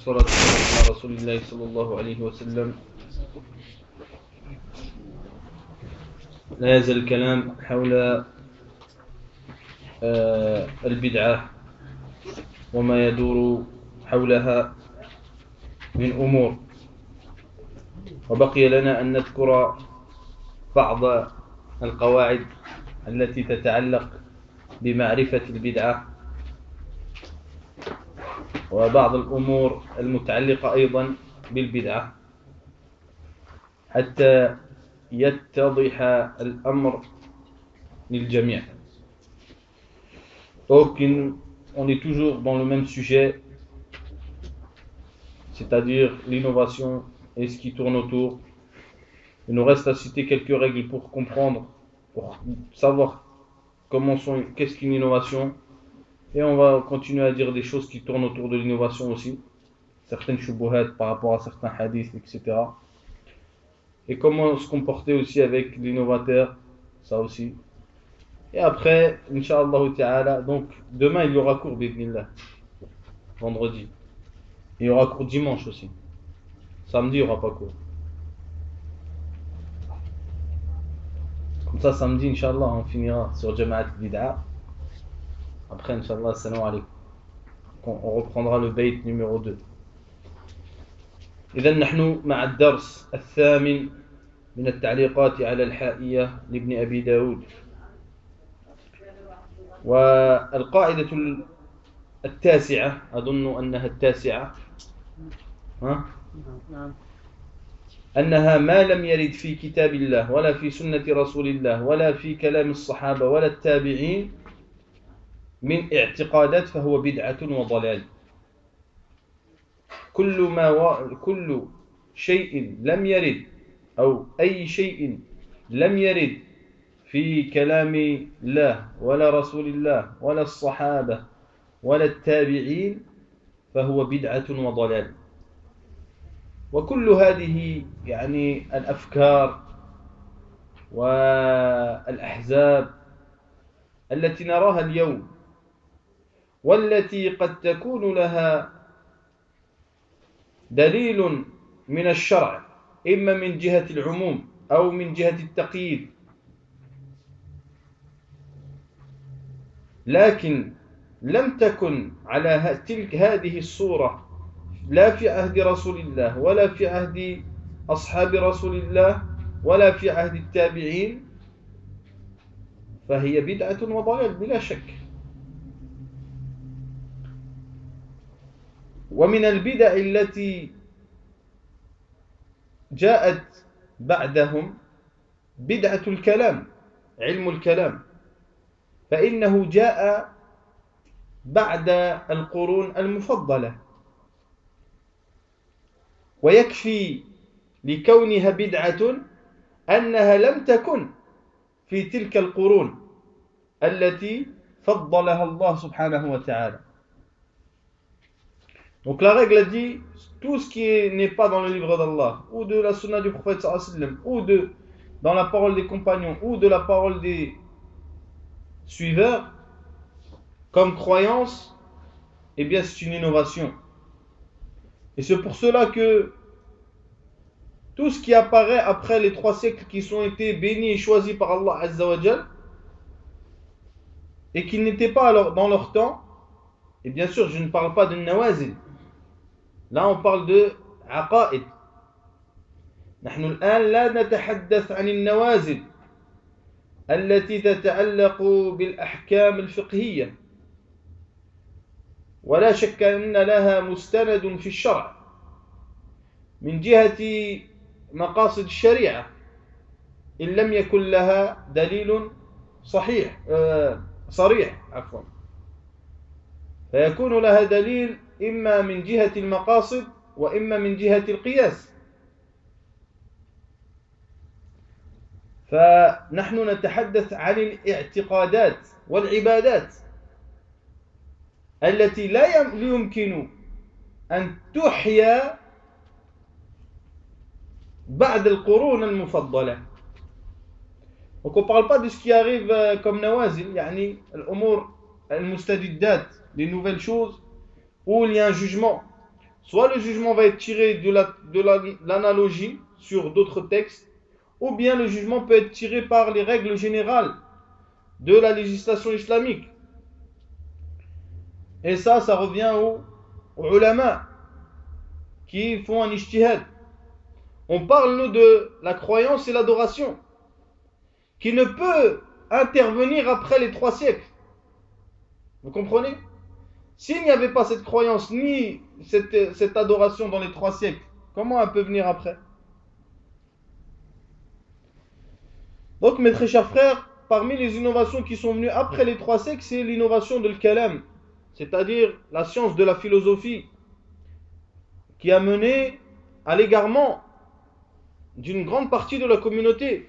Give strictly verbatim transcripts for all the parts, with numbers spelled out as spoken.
والصلاة والسلام على رسول الله صلى الله عليه وسلم. لا يزال الكلام حول البدعة وما يدور حولها من أمور، وبقي لنا أن نذكر بعض القواعد التي تتعلق بمعرفة البدعة وبعض الأمور المتعلقة أيضا بالبدعة حتى يتضح الأمر للجميع. Donc on est toujours dans le même sujet, c'est-à-dire l'innovation et ce qui tourne autour. Il nous reste à citer quelques règles pour comprendre, pour savoir comment sont, qu'est-ce qu'une innovation. Et on va continuer à dire des choses qui tournent autour de l'innovation aussi, certaines shubuhat par rapport à certains hadiths, et cetera. Et comment se comporter aussi avec l'innovateur, ça aussi. Et après, Inch'Allah Ta'ala, donc demain il y aura cours, b'idhnillah, vendredi. Il y aura cours dimanche aussi. Samedi, il n'y aura pas cours. Comme ça, samedi, Inch'Allah, on finira sur Jama'at Bid'a. Après, Inch'Allah, salam alaykum. On reprendra le bayt numéro deux. إذن نحن مع الدرس الثامن من التعليقات على الحائية لابن أبي داود. والقاعدة التاسعة، أظن أنها التاسعة، ها؟ أنها ما لم يرد في كتاب الله ولا في سنة رسول الله ولا في كلام الصحابة ولا التابعين من اعتقادات فهو بدعة وضلال. كل ما و... كل شيء لم يرد أو أي شيء لم يرد في كلام الله ولا رسول الله ولا الصحابة ولا التابعين فهو بدعة وضلال. وكل هذه يعني الأفكار والأحزاب التي نراها اليوم والتي قد تكون لها دليل من الشرع إما من جهة العموم أو من جهة التقييد، لكن لم تكن على تلك هذه الصورة لا في عهد رسول الله ولا في عهد أصحاب رسول الله ولا في عهد التابعين، فهي بدعة وضلال بلا شك. ومن البدع التي جاءت بعدهم بدعة الكلام، علم الكلام، فإنه جاء بعد القرون المفضلة، ويكفي لكونها بدعة أنها لم تكن في تلك القرون التي فضلها الله سبحانه وتعالى. Donc la règle a dit, tout ce qui n'est pas dans le livre d'Allah, ou de la sunna du prophète sallallahu alayhi wa sallam, ou de, dans la parole des compagnons, ou de la parole des suiveurs, comme croyance, eh bien c'est une innovation. Et c'est pour cela que tout ce qui apparaît après les trois siècles qui sont été bénis et choisis par Allah Azza wa Jal, et qui n'étaient pas alors dans leur temps, et bien sûr je ne parle pas de nawazil, là on parle de aqaid. نحن الآن لا نتحدث عن النوازل التي تتعلق بالأحكام الفقهية، ولا شك أن لها مستند في الشرع من جهة مقاصد الشريعة إن لم يكن لها دليل صحيح صريح عفوا، فيكون لها دليل إما من جهة المقاصد وإما من جهة القياس. فنحن نتحدث عن الاعتقادات والعبادات التي لا يمكن أن تحيا بعد القرون المفضلة. Donc on ne parle pas de ce qui arrive comme nawazil, يعني الأمور المستجدات, les nouvelles choses où il y a un jugement soit le jugement va être tiré de, la, de la, l'analogie sur d'autres textes, ou bien le jugement peut être tiré par les règles générales de la législation islamique. Et ça, ça revient aux, aux ulama qui font un ijtihad. On parle, nous, de la croyance et l'adoration, qui ne peut intervenir après les trois siècles. Vous comprenez? S'il n'y avait pas cette croyance, ni cette, cette adoration dans les trois siècles, comment elle peut venir après? Donc, mes très chers frères, parmi les innovations qui sont venues après les trois siècles, c'est l'innovation de l'kalam, c'est-à-dire la science de la philosophie, qui a mené à l'égarement d'une grande partie de la communauté.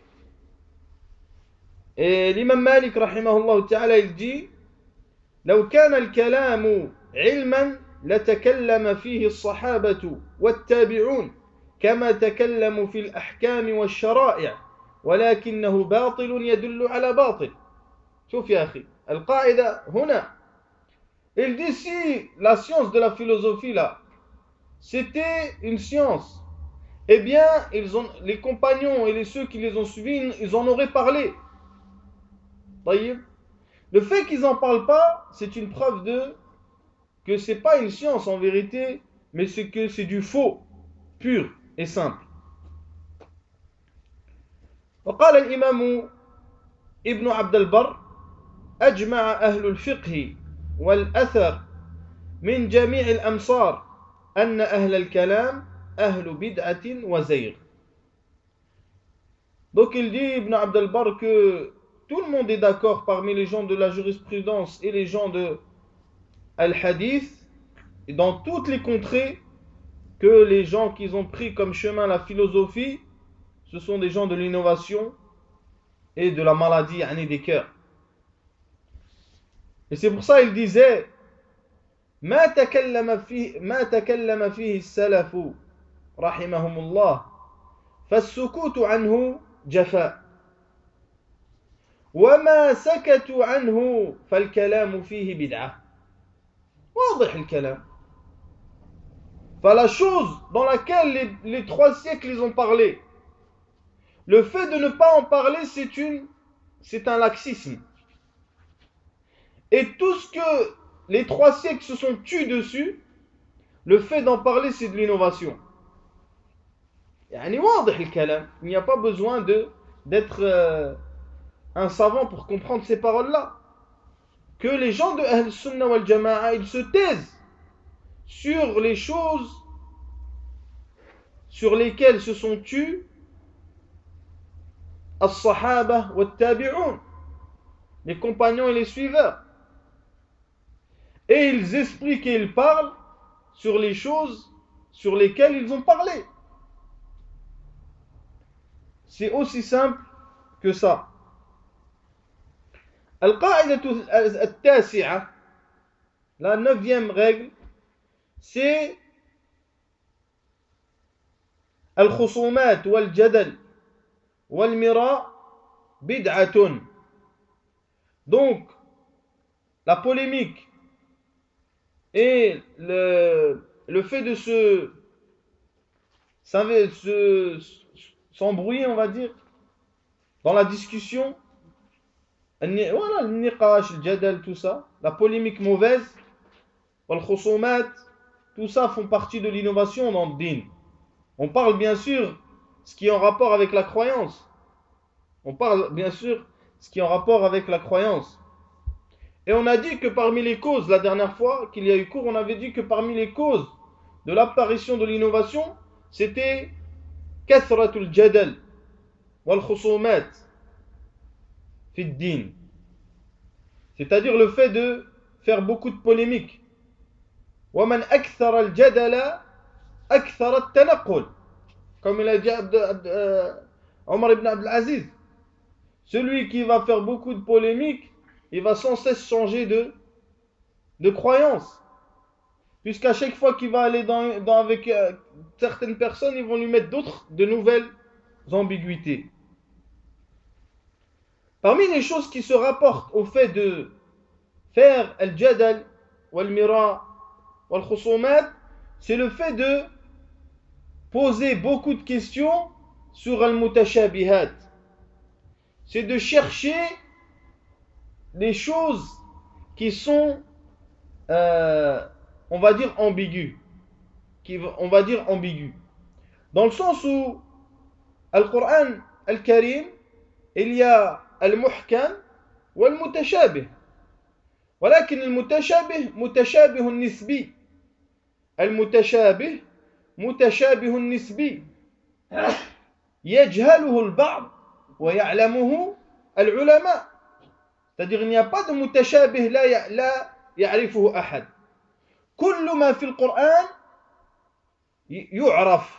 Et l'imam Malik, rahimahullah ta'ala, il dit: لو كان الكلام علما لتكلم فيه الصحابة والتابعون كما تكلموا في الأحكام والشرائع ولكنه باطل يدل على باطل. شوف يا أخي القاعدة هنا. Il dit si la science de la philosophie là c'était une science, eh bien ils ont, les compagnons et les ceux qui les ont suivis, ils en auraient parlé. طيب. Le fait qu'ils n'en parlent pas, c'est une preuve de que ce n'est pas une science en vérité, mais c'est que c'est du faux, pur et simple. وقال الإمام ابن عبد البر: أجمع أهل الفقه والأثر من جميع الأمصار أن أهل الكلام أهل بدعة وزيغ. Donc il dit, Ibn Abd al-Barr, que tout le monde est d'accord parmi les gens de la jurisprudence et les gens de Al-Hadith, et dans toutes les contrées, que les gens qui ont pris comme chemin la philosophie, ce sont des gens de l'innovation et de la maladie, yani des cœurs. Et c'est pour ça qu'il disait: ما تكلم فيه ما تكلم فيه السلف رحمهم الله فالسكوت عنه جفاء وما سكتوا عنه فالكلام فيه بدعة. واضح الكلام. Enfin, la chose dans laquelle les, les trois siècles ils ont parlé, le fait de ne pas en parler, c'est une, c'est un laxisme. Et tout ce que les trois siècles se sont tus dessus, le fait d'en parler, c'est de l'innovation. يعني واضح الكلام. Il n'y a pas besoin de d'être euh, un savant pour comprendre ces paroles-là. Que les gens de Ahl Sunnah wal Jama'a, ils se taisent sur les choses sur lesquelles se sont tus as-sahaba wa tabi'un, les compagnons et les suiveurs. Et ils expliquent et ils parlent sur les choses sur lesquelles ils ont parlé. C'est aussi simple que ça. Al-Qa'idatu al-Tasi'a, la neuvième règle, c'est Al-Khusumat wal-Jadal wal-Mira bid'atun. Donc, la polémique et le, le fait de se, se s'embrouiller, on va dire, dans la discussion, voilà, le niqash, le jadal, tout ça, la polémique mauvaise, le khusumat, tout ça font partie de l'innovation dans le din. On parle bien sûr ce qui est en rapport avec la croyance. On parle bien sûr ce qui est en rapport avec la croyance. Et on a dit que parmi les causes, la dernière fois qu'il y a eu cours, on avait dit que parmi les causes de l'apparition de l'innovation, c'était kathratul jadal wal khusumat fi ad-din. C'est-à-dire le fait de faire beaucoup de polémiques. Wa man akthara al-jadala akthara at-tanaqqul. Comme il a dit euh, Omar ibn Abdel Aziz. Celui qui va faire beaucoup de polémiques, il va sans cesse changer de, de croyance. Puisqu'à chaque fois qu'il va aller dans, dans, avec euh, certaines personnes, ils vont lui mettre d'autres, de nouvelles ambiguïtés. Parmi les choses qui se rapportent au fait de faire al-jadal, wal-mira, wal-khusumat, c'est le fait de poser beaucoup de questions sur al-mutashabihat. C'est de chercher les choses qui sont, euh, on va dire, ambiguës. Qui, on va dire ambiguës. Dans le sens où, al-Qur'an al-Karim, il y a al-muhkam wa al-mutashabih. ولكن المتشابه متشابه نسبي المتشابه متشابه نسبي يجهله البعض ويعلمه العلماء. C'est-à-dire il n'y a pas de mutashabih لا لا يعرفه أحد. كل ما في القرآن يعرف.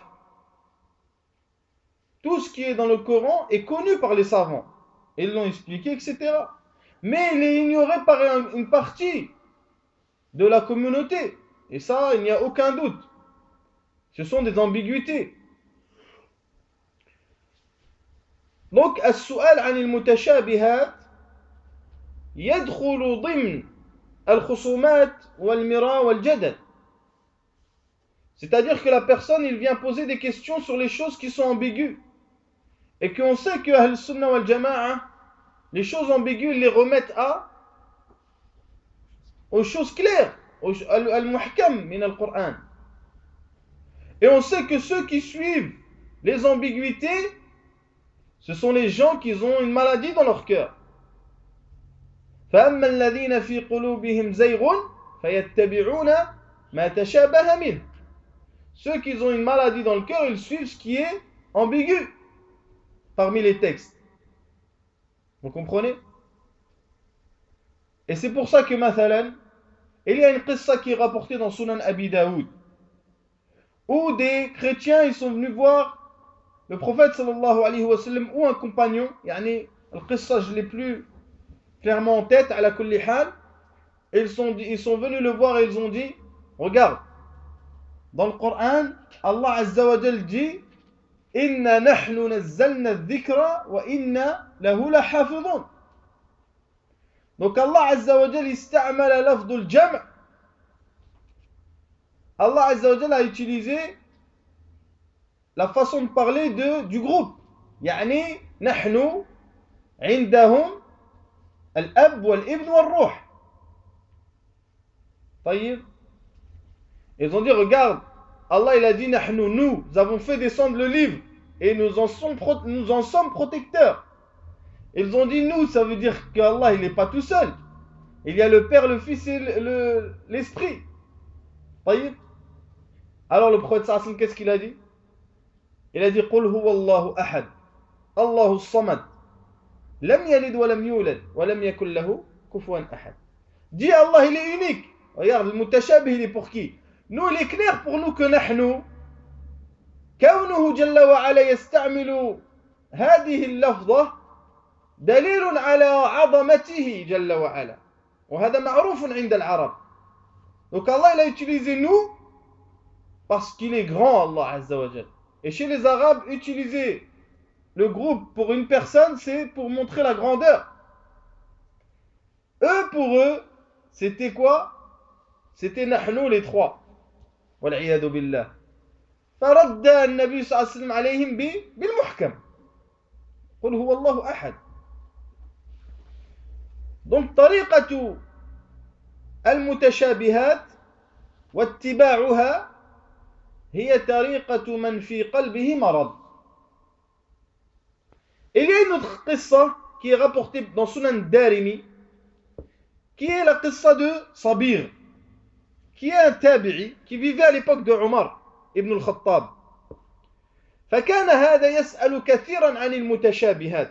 Tout ce qui est dans le Coran est connu par les savants. Ils l'ont expliqué, et cetera. Mais il est ignoré par une partie de la communauté. Et ça, il n'y a aucun doute. Ce sont des ambiguïtés. Donc, السؤال عن المتشابهات يدخل ضمن الخصومات والمراء والجدل. C'est-à-dire que la personne, il vient poser des questions sur les choses qui sont ambiguës. Et qu'on sait que Ahl Sunnah wal Jama'a, les choses ambiguës, ils les remettent à aux choses claires, al-muhkam min al-Qur'an. Et on sait que ceux qui suivent les ambiguïtés, ce sont les gens qui ont une maladie dans leur cœur. فَأَمَّا الَّذِينَ فِي قُلُوبِهِمْ زَيْغٌ فَيَتَّبِعُونَ مَا تَشَابَهَ مِنْهُ. Ceux qui ont une maladie dans le cœur, ils suivent ce qui est ambigu parmi les textes. Vous comprenez? Et c'est pour ça que, mathalan, il y a une qissa qui est rapportée dans Sunan Abi Daoud, où des chrétiens, ils sont venus voir le prophète sallallahu alayhi wa sallam ou un compagnon. Yani, le qissa, je l'ai plus clairement en tête, ala kulli hal. Ils sont, ils sont venus le voir et ils ont dit, regarde, dans le Coran, Allah Azza wa Jal dit, Inna nahnu nazzalna dhikra wa inna lahu la hafidhun. Donc Allah Azza wa Jal ista'mala lafdul jam'. Allah Azza wa Jal a utilisé la façon de parler de, du groupe. Yani, nahnu indahum al-ab wal-ibn wal-ruh. Taïb. Ils ont dit, regarde, Allah il a dit, nahnu, nous, nous avons fait descendre le livre et nous en sommes, nous en sommes protecteurs. Ils ont dit, nous, ça veut dire qu'Allah il n'est pas tout seul. Il y a le Père, le Fils et le, le, l'Esprit. Taïb. Alors le prophète sallallahu alayhi wa sallam, qu'est-ce qu'il a dit? Il a dit, Qul huwa Allahu ahad, Allahu samad, lam yalid wa lam yulad, wa lam yakul lahu kufuwan ahad. Dis Allah il est unique. Regarde, le mutashabih il est pour qui? Nous, il est clair pour nous que نحن كونه جل وعلا يستعمل هذه اللفظة دليل على عظمته جل وعلا وهذا معروف عند العرب. Donc Allah il a utilisé nous parce qu'il est grand, Allah Azza wa Jal. Et chez les Arabes, utiliser le groupe pour une personne, c'est pour montrer la grandeur. Eux, pour eux, c'était quoi? C'était نحن les trois. والعياذ بالله. فرد النبي صلى الله عليه وسلم عليهم بالمحكم. قل هو الله أحد. Donc طريقة المتشابهات واتباعها هي طريقة من في قلبه مرض. Il y a une autre qissa qui est rapportée dans Sunan Darimi, qui est la qissa de Sabir, qui est un tabi'i qui vivait à l'époque de Omar ibn al-Khattab. فكان هذا يسأل كثيرا عن المتشابهات.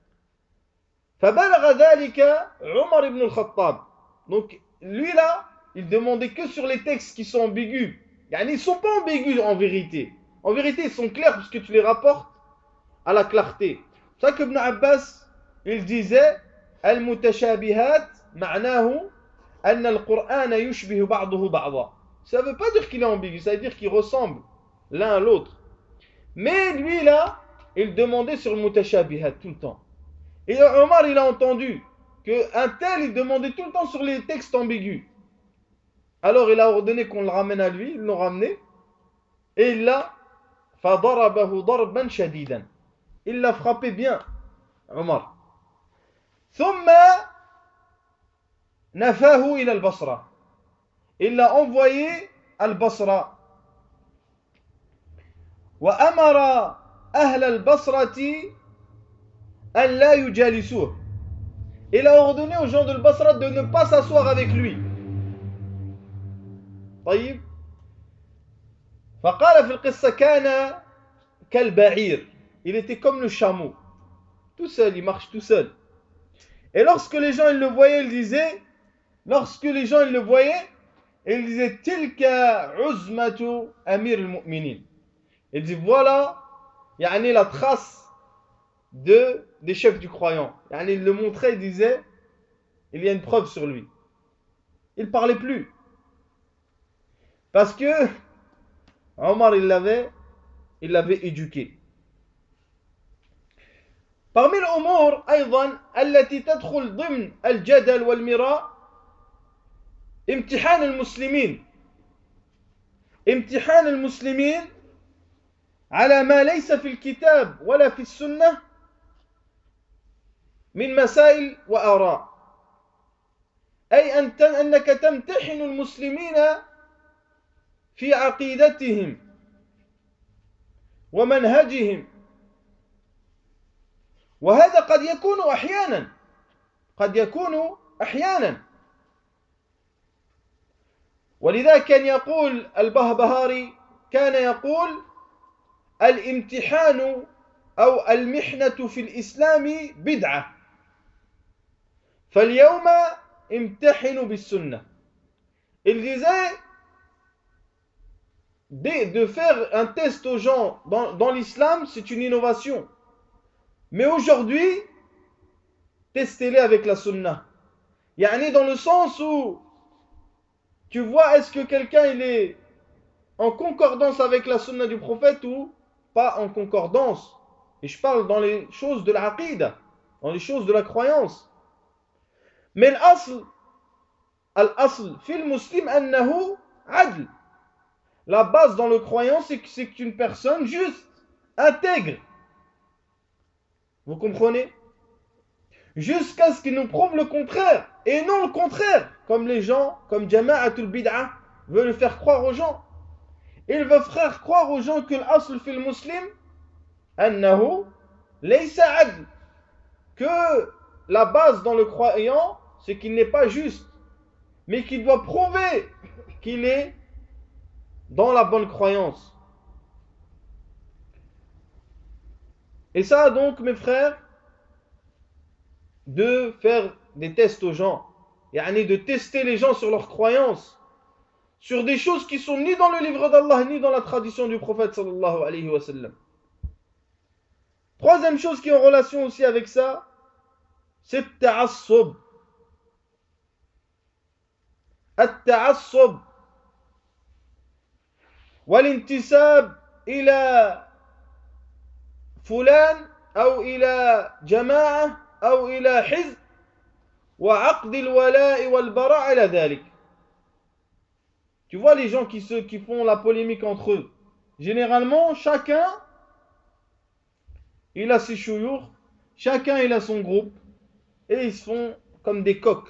فبلغ ذلك عمر ibn al-Khattab. Donc lui là, il demandait que sur les textes qui sont ambigus. Yani, ils ne sont pas ambigus en vérité. En vérité, ils sont clairs puisque tu les rapportes à la clarté. C'est ça que Ibn Abbas, il disait Al-mutashabihat ma'nahu anna al-Qur'an yushbihu ba'duhu ba'da. Ça ne veut pas dire qu'il est ambigu, ça veut dire qu'il ressemble l'un à l'autre. Mais lui là, il demandait sur le mutashabihat tout le temps. Et Omar, il a entendu qu'un tel, il demandait tout le temps sur les textes ambigus. Alors il a ordonné qu'on le ramène à lui, ils l'ont ramené, et il l'a فضربه ضربا شديدا. Il l'a frappé bien, Omar. ثم نفاه إلى البصرة. Il l'a envoyé à البصرة. وأمر أهل البصرة أن لا يجالسوه. Il a ordonné aux gens de Basra de ne pas s'asseoir avec lui. طيب. فقال في القصة كان كالبعير. Il était comme le chameau. Tout seul, il marche tout seul. Et lorsque les gens ils le voyaient, ils disaient, lorsque les gens ils le voyaient, ils disaient Tilka uzmatu amir al-mu'minin. Ils disaient voilà, yani la trace de, des chefs du croyant. Yani il le montrait, il disait, il y a une preuve sur lui. Il ne parlait plus. Parce que Omar il l'avait, il l'avait éduqué. Parmi الأمور أيضا التي تدخل ضمن الجدل والمراء امتحان المسلمين امتحان المسلمين على ما ليس في الكتاب ولا في السنة من مسائل وآراء. أي أنك تمتحن المسلمين في عقيدتهم ومنهجهم. وهذا قد يكون أحيانا قد يكون أحيانا ولذا كان يقول البهبهاري كان يقول الامتحان أو المحنة في الإسلام بدعة فاليوم امتحنوا بالسنة. Il disait de, de faire un test aux gens dans, dans l'islam, c'est une innovation. Mais aujourd'hui, testez-les avec la sunna. Yani dans le sens où tu vois est-ce que quelqu'un il est en concordance avec la sunna du prophète ou pas en concordance. Et je parle dans les choses de l'aqida, dans les choses de la croyance. Mais l'asl, al-asl fil muslim annahu adl. La base dans le croyant, c'est que c'est une personne juste, intègre. Vous comprenez? Jusqu'à ce qu'il nous prouve le contraire, et non le contraire, comme les gens, comme Jama'atul Bid'ah, veulent faire croire aux gens. Ils veulent faire croire aux gens que l'asl fil muslim, annahu laysa adl. Que la base dans le croyant, c'est qu'il n'est pas juste, mais qu'il doit prouver qu'il est dans la bonne croyance. Et ça donc mes frères, de faire des tests aux gens, yani de tester les gens sur leur croyance, sur des choses qui sont ni dans le livre d'Allah ni dans la tradition du prophète sallallahu alayhi wa sallam. Troisième chose qui est en relation aussi avec ça, c'est التعصب. التعصب والانتساب إلى فلان أو إلى جماعة أو إلى حزب وعقد الولاء والبراء على ذلك. Tu vois les gens qui, se, qui font la polémique entre eux. Généralement, chacun, il a ses chouyours, chacun il a son groupe, et ils se font comme des coqs.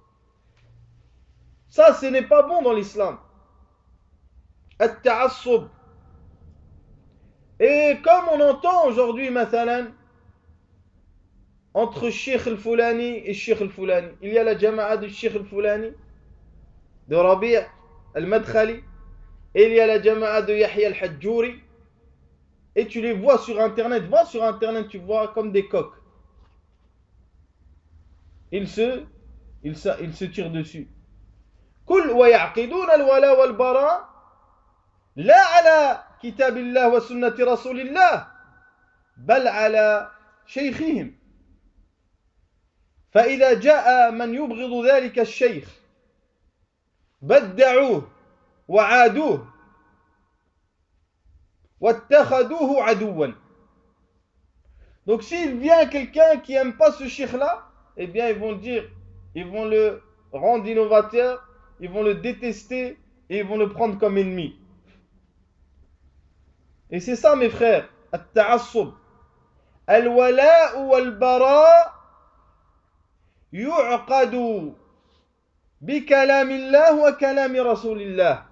Ça, ce n'est pas bon dans l'islam. At-ta'assub. Et comme on entend aujourd'hui, mathalan, entre Sheikh al-Fulani et Sheikh al-Fulani, il y a la jama'a de Sheikh al-Fulani, de Rabi' al-Madkhali, et il y a la jama'a de Yahya al-Hajjouri, et tu les vois sur internet, va sur internet, tu vois comme des coqs. Ils se, ils se, ils se tirent dessus. كل ويعقدون الولاء والبراء لا على كتاب الله وسنة رسول الله بل على شيخهم. فإذا جاء من يبغض ذلك الشيخ بدعوه وعادوه واتخذوه عدوا. Donc s'il vient quelqu'un qui n'aime pas ce cheikh là, eh bien ils vont dire, ils vont le rendre innovateur ils vont le détester et ils vont le prendre comme ennemi. Et c'est ça mes frères, at-ta'assub. Al-wala'u wal-bara' yu'qadu bi kalamillah wa kalami rasulillah.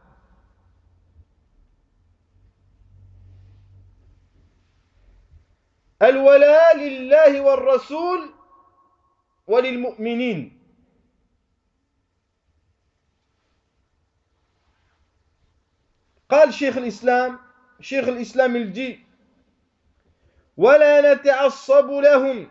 Al-wala' lillahi wal-rasul wa lil-mu'minin. قال شيخ الإسلام شيخ الإسلام الجي ولا نتعصب لهم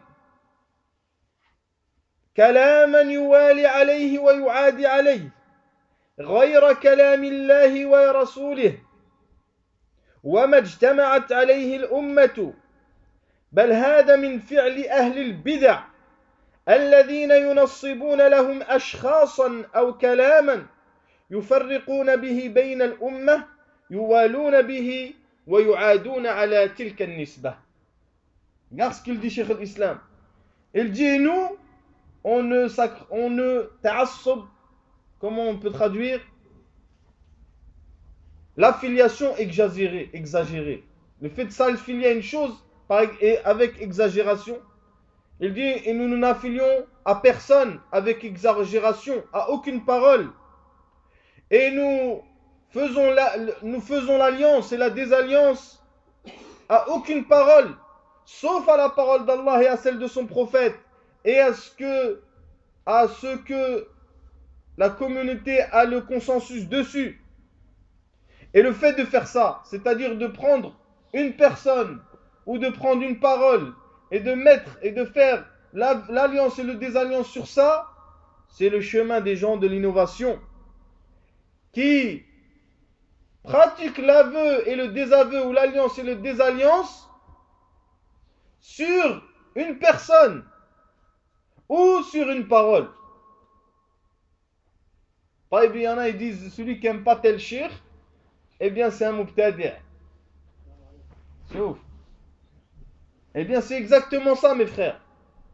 كلاما يوالي عليه ويعادي عليه غير كلام الله ورسوله وما اجتمعت عليه الأمة بل هذا من فعل أهل البدع الذين ينصبون لهم أشخاصا أو كلاما يفرقون به بين الأمة يوالون به ويعادون على تلك النسبة. Regarde ce qu'il dit Cheikh l'Islam. Il dit, nous, on ne, on ne ta'assub, comment on peut traduire? L'affiliation exagérée, exagérée. Le fait de s'affilier à une chose avec exagération. Il dit, et nous ne nous affilions à personne avec exagération, à aucune parole. Et nous faisons, la, nous faisons l'alliance et la désalliance à aucune parole, sauf à la parole d'Allah et à celle de son prophète, et à ce que, à ce que la communauté a le consensus dessus. Et le fait de faire ça, c'est-à-dire de prendre une personne ou de prendre une parole et de mettre et de faire l'alliance et le désalliance sur ça, c'est le chemin des gens de l'innovation qui pratiquent l'aveu et le désaveu ou l'alliance et le désalliance sur une personne ou sur une parole. Par exemple, il y en a qui disent celui qui n'aime pas tel shir, eh bien c'est un mubtadi'. C'est ouf. Eh bien c'est exactement ça mes frères.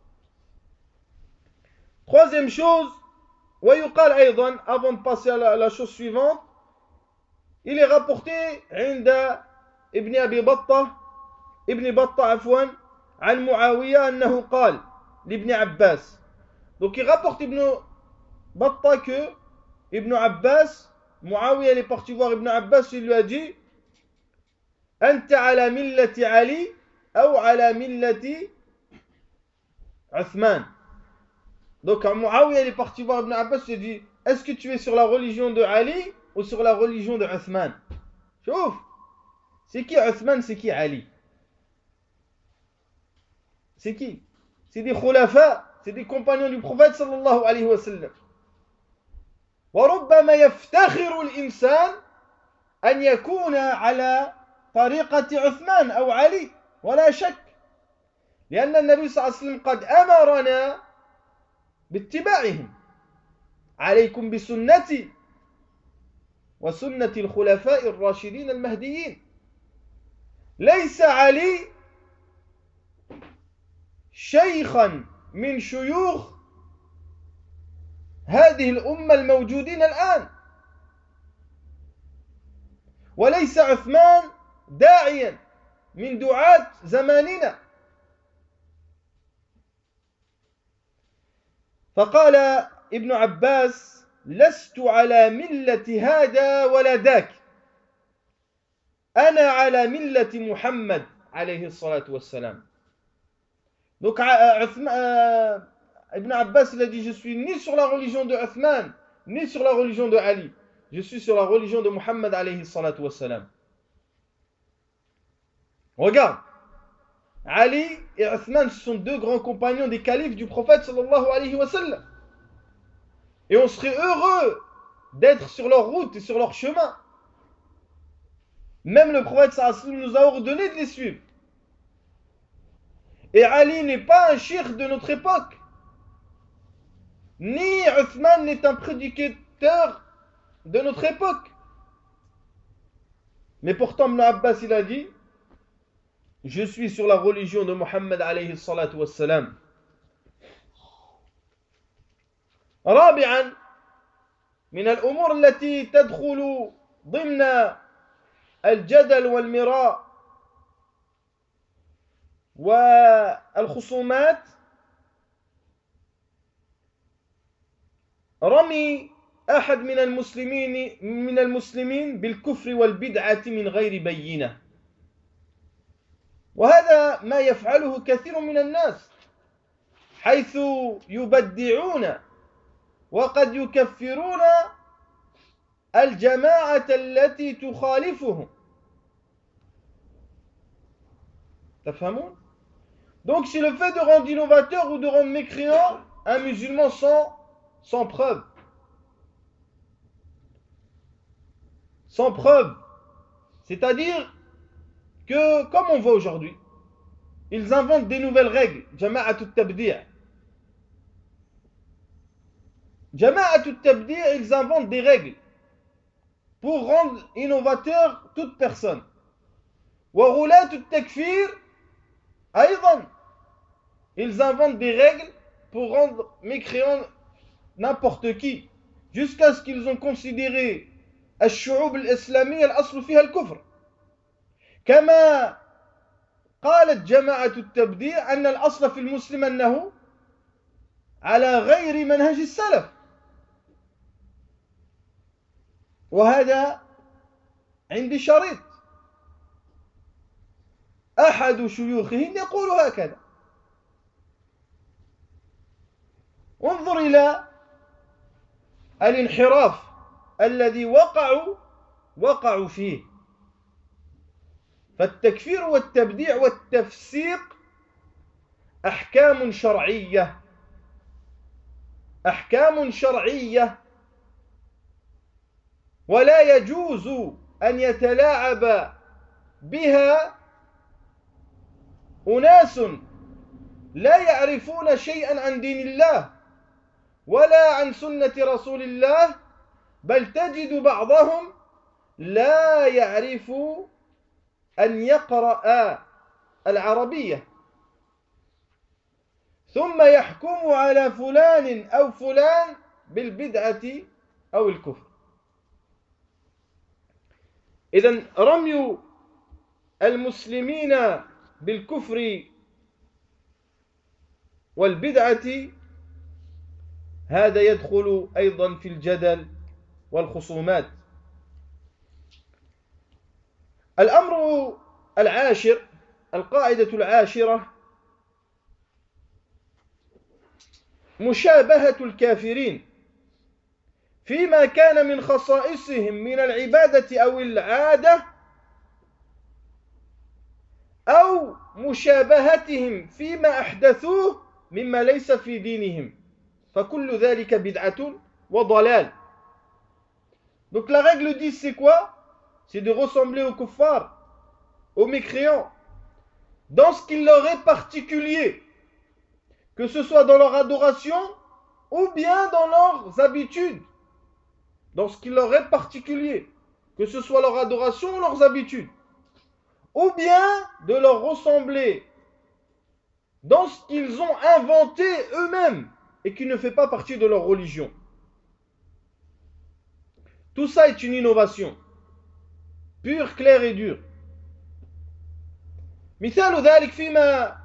Troisième chose, ويقال أيضا, avant de passer à la, la chose suivante, il est rapporté عند ابن أبي بطة ابن بطة عفوا عن معاوية أنه قال لابن عباس. Donc il rapporte Ibn Battah que Ibn Abbas, Muawiyah est parti voir Ibn Abbas, il lui a dit أنت على ملة علي أو على ملة عثمان. Donc Muawiyah est parti voir Ibn Abbas, il lui a dit est-ce que tu es sur la religion de Ali ou sur la religion de Uthman? Chouf, c'est qui Uthman, c'est qui Ali? C'est qui? C'est des khulafa, c'est des compagnons du prophète sallallahu alayhi wa sallam. وربما يفتخر الإنسان أن يكون على طريقة عثمان أو علي ولا شك لأن النبي صلى الله عليه وسلم قد أمرنا باتباعهم عليكم بسنتي وسنة الخلفاء الراشدين المهديين. ليس علي شيخا من شيوخ هذه الأمة الموجودين الآن وليس عثمان داعيا من دعاة زماننا. فقال ابن عباس لست على ملة هذا ولا ذاك أنا على ملة محمد عليه الصلاة والسلام. Donc euh, Ibn Abbas il a dit je suis ni sur la religion de Uthman ni sur la religion de Ali, je suis sur la religion de Muhammad alayhi salatu wassalam. Regarde, Ali et Uthman sont deux grands compagnons des califes du prophète sallallahu alayhi wa sallam. Et on serait heureux d'être sur leur route et sur leur chemin. Même le prophète sallallahu alayhi wa sallam nous a ordonné de les suivre. Et Ali n'est pas un shir de notre époque. Ni Uthman n'est un prédicateur de notre époque. Mais pourtant, Ibn Abbas il a dit je suis sur la religion de Muhammad alayhi salatu wassalam. رابعا من الأمور التي تدخل ضمن الجدل والمراء والخصومات رمي أحد من المسلمين من المسلمين بالكفر والبدعة من غير بينة، وهذا ما يفعله كثير من الناس، حيث يبدعون وقد يكفرون الجماعة التي تخالفهم. تفهمون؟ Donc c'est le fait de rendre innovateur ou de rendre mécréant un musulman sans, sans preuve. Sans preuve. C'est-à-dire que, comme on voit aujourd'hui, ils inventent des nouvelles règles. Jama'at al-Tabdi'. Jama'at al-Tabdi', ils inventent des règles pour rendre innovateur toute personne. Wa ghulat al-Takfir, aïdan. Ils inventent des règles pour rendre mécréant n'importe qui, jusqu'à ce qu'ils ont considéré الشعوب الإسلامية الأصل فيها الكفر، كما قالت جماعة التبديع أن الأصل في المسلم أنه على غير منهج السلف، وهذا عندي شريط أحد شيوخهم يقول هكذا. انظر إلى الانحراف الذي وقعوا وقعوا فيه. فالتكفير والتبديع والتفسيق أحكام شرعية، أحكام شرعية، ولا يجوز أن يتلاعب بها أناس لا يعرفون شيئا عن دين الله ولا عن سنة رسول الله، بل تجد بعضهم لا يعرف أن يقرأ العربية، ثم يحكم على فلان أو فلان بالبدعة أو الكفر. إذن رمي المسلمين بالكفر والبدعة هذا يدخل أيضا في الجدل والخصومات. الأمر العاشر، القاعدة العاشرة، مشابهة الكافرين فيما كان من خصائصهم من العبادة أو العادة، أو مشابهتهم فيما أحدثوه مما ليس في دينهم، فكل ذلك بدعة وضلال. Donc la règle dix, c'est quoi? C'est de ressembler aux kuffars, aux mécréants, dans ce qui leur est particulier, que ce soit dans leur adoration ou bien dans leurs habitudes, dans ce qui leur est particulier, que ce soit leur adoration ou leurs habitudes, ou bien de leur ressembler dans ce qu'ils ont inventé eux-mêmes et qui ne fait pas partie de leur religion. Tout ça est une innovation pure, claire et dure. مثال ذلك فيما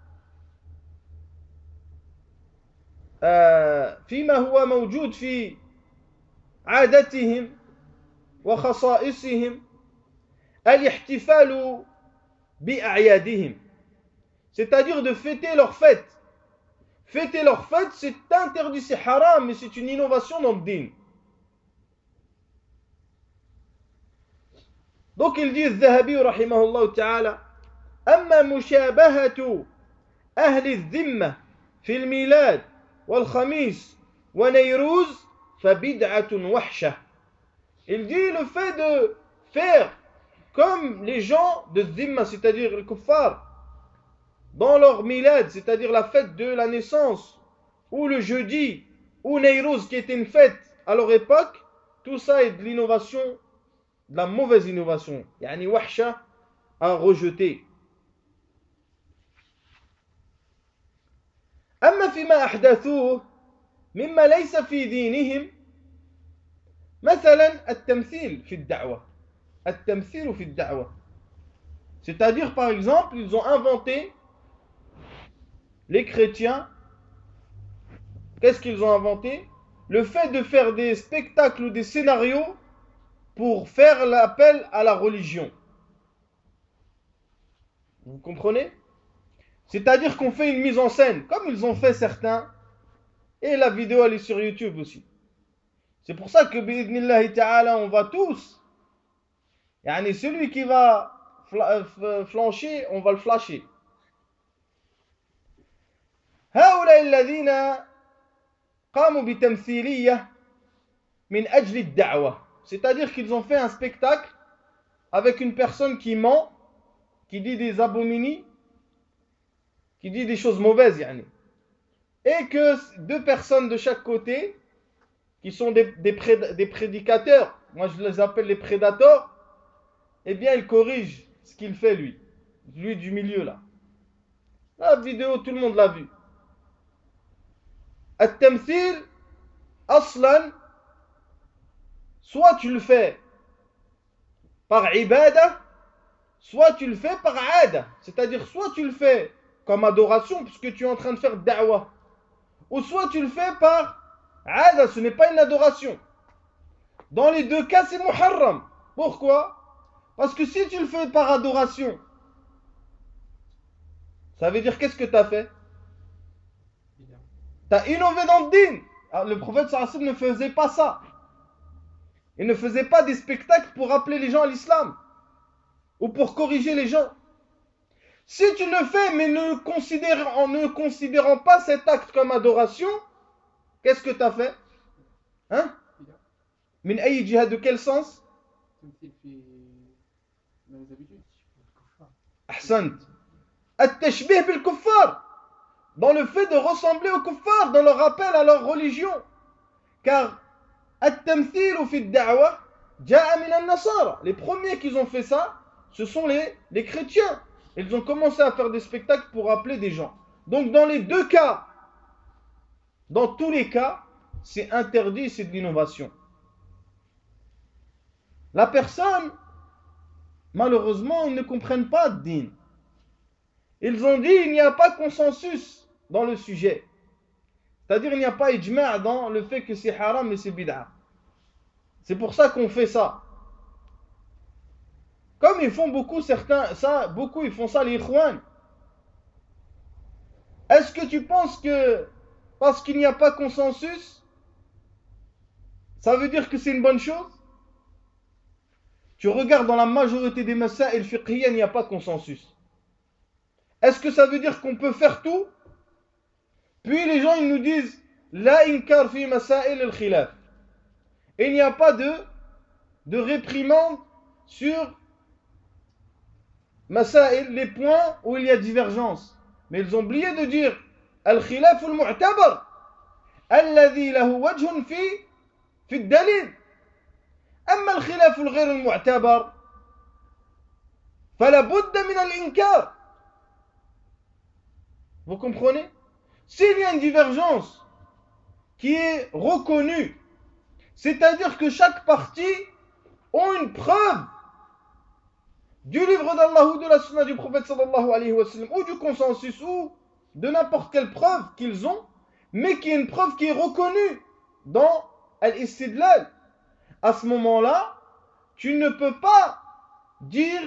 فيما هو موجود في عادتهم وخصائصهم الاحتفال بأعيادهم، c'est-à-dire de fêter leurs fêtes. Fêter leurs fêtes, c'est interdit, c'est haram, mais c'est une innovation dans le din. Donc il dit الذهبي رحمه الله تعالى: أما مشابهة أهل الذمة في الميلاد والخميس ونيروز فبدعة وحشة. Il dit le fait de faire comme les gens de Zimma, c'est-à-dire les kuffars, dans leur milad, c'est-à-dire la fête de la naissance, ou le jeudi, ou Neyrouz, qui était une fête à leur époque, tout ça est de l'innovation, de la mauvaise innovation. Yani wahsha, à rejeter. أما فيما أحدثوه مما ليس في دينهم مثلا التمثيل في الدعوة التمثيل في الدعوة c'est-à-dire par exemple ils ont inventé les chrétiens qu'est-ce qu'ils ont inventé le fait de faire des spectacles ou des scénarios pour faire l'appel à la religion vous comprenez c'est-à-dire qu'on fait une mise en scène comme ils ont fait certains et la vidéo elle est sur YouTube aussi c'est pour ça que bi'idnillahi ta'ala on va tous yani celui qui va flancher on va le flasher هؤلاء الذين قاموا بتمثيلية من أجل الدعوة c'est-à-dire qu'ils ont fait un spectacle avec une personne qui ment qui dit des abominations qui dit des choses mauvaises yani. Et que deux personnes de chaque côté qui sont des, des, préd, des prédicateurs moi je les appelle les prédateurs eh bien ils corrigent ce qu'il fait lui lui du milieu là la vidéo tout le monde l'a vu التمثيل أصلا soit tu le fais par ibada soit tu le fais par ada c'est-à-dire soit tu le fais comme adoration puisque tu es en train de faire da'wah ou soit tu le fais par ada ce n'est pas une adoration dans les deux cas c'est muharram pourquoi parce que si tu le fais par adoration ça veut dire qu'est-ce que tu as fait tu as innové dans le din. Alors, le prophète sallallahu alayhi wa sallam ne faisait pas ça. Il ne faisait pas des spectacles pour appeler les gens à l'islam ou pour corriger les gens. Si tu le fais mais ne considère, en ne considérant pas cet acte comme adoration, qu'est-ce que tu as fait? Hein? Min ayi jihad, de quel sens? Ahsant. At-tashbih bil kuffar. Dans le fait de ressembler aux kuffars, dans leur rappel à leur religion. Car at-tamthil fi ad-da'wa ja'a min an-nasara. Les premiers qui ont fait ça, ce sont les, les chrétiens. Ils ont commencé à faire des spectacles pour appeler des gens. Donc dans les deux cas, dans tous les cas, c'est interdit, c'est de l'innovation. La personne, malheureusement, ils ne comprennent pas le din. Ils ont dit il n'y a pas consensus dans le sujet. C'est-à-dire il n'y a pas ijma' dans le fait que c'est haram et c'est bid'a. C'est pour ça qu'on fait ça. Comme ils font beaucoup certains, ça, beaucoup ils font ça les ikhwan. Est-ce que tu penses que parce qu'il n'y a pas consensus, ça veut dire que c'est une bonne chose? Tu regardes dans la majorité des masail fiqhiyya, il n'y a pas consensus. Est-ce que ça veut dire qu'on peut faire tout? Puis les gens ils nous disent la inkar fi masail al-khilaf. Et il n'y a pas de, de réprimande sur masail, les points où il y a divergence. Mais ils ont oublié de dire al-khilaf al-mu'tabar alladhi lahu wajhun fi fi ad-dalil. أما الخلاف الغير المعتبر فلا بد من الإنكار. Vous comprenez? S'il y a une divergence qui est reconnue, c'est-à-dire que chaque partie a une preuve du livre d'Allah ou de la sunna du prophète sallallahu alayhi wa sallam ou du consensus ou de n'importe quelle preuve qu'ils ont, mais qui est une preuve qui est reconnue dans al-istidlal, à ce moment-là, tu ne peux pas dire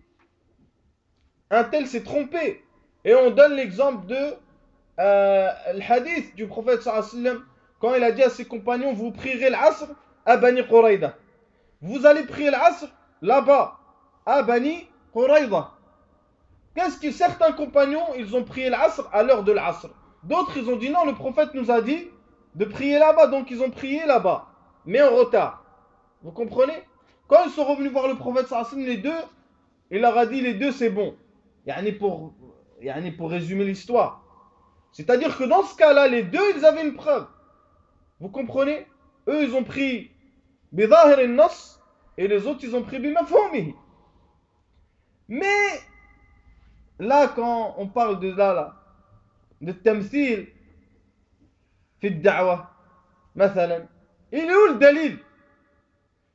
un tel s'est trompé. Et on donne l'exemple de euh, le hadith du prophète sallallahu alayhi wa sallam quand il a dit à ses compagnons vous prierez l'asr à Bani Qurayda. Vous allez prier l'asr là-bas à Bani Qurayda. Qu'est-ce que certains compagnons ils ont prié l'asr à l'heure de l'asr. D'autres ils ont dit non, le prophète nous a dit de prier là-bas, donc ils ont prié là-bas mais en retard. Vous comprenez? Quand ils sont revenus voir le prophète sallallahu alayhi wa sallam, les deux, il leur a dit les deux c'est bon. Yani pour, yani pour résumer l'histoire. C'est-à-dire que dans ce cas-là, les deux ils avaient une preuve. Vous comprenez? Eux ils ont pris bidahir al-nas et les autres ils ont pris bimafhumihi. Mais là quand on parle de là, là de tamthil fi ad-da'wa, مثلا, il est où le dalil?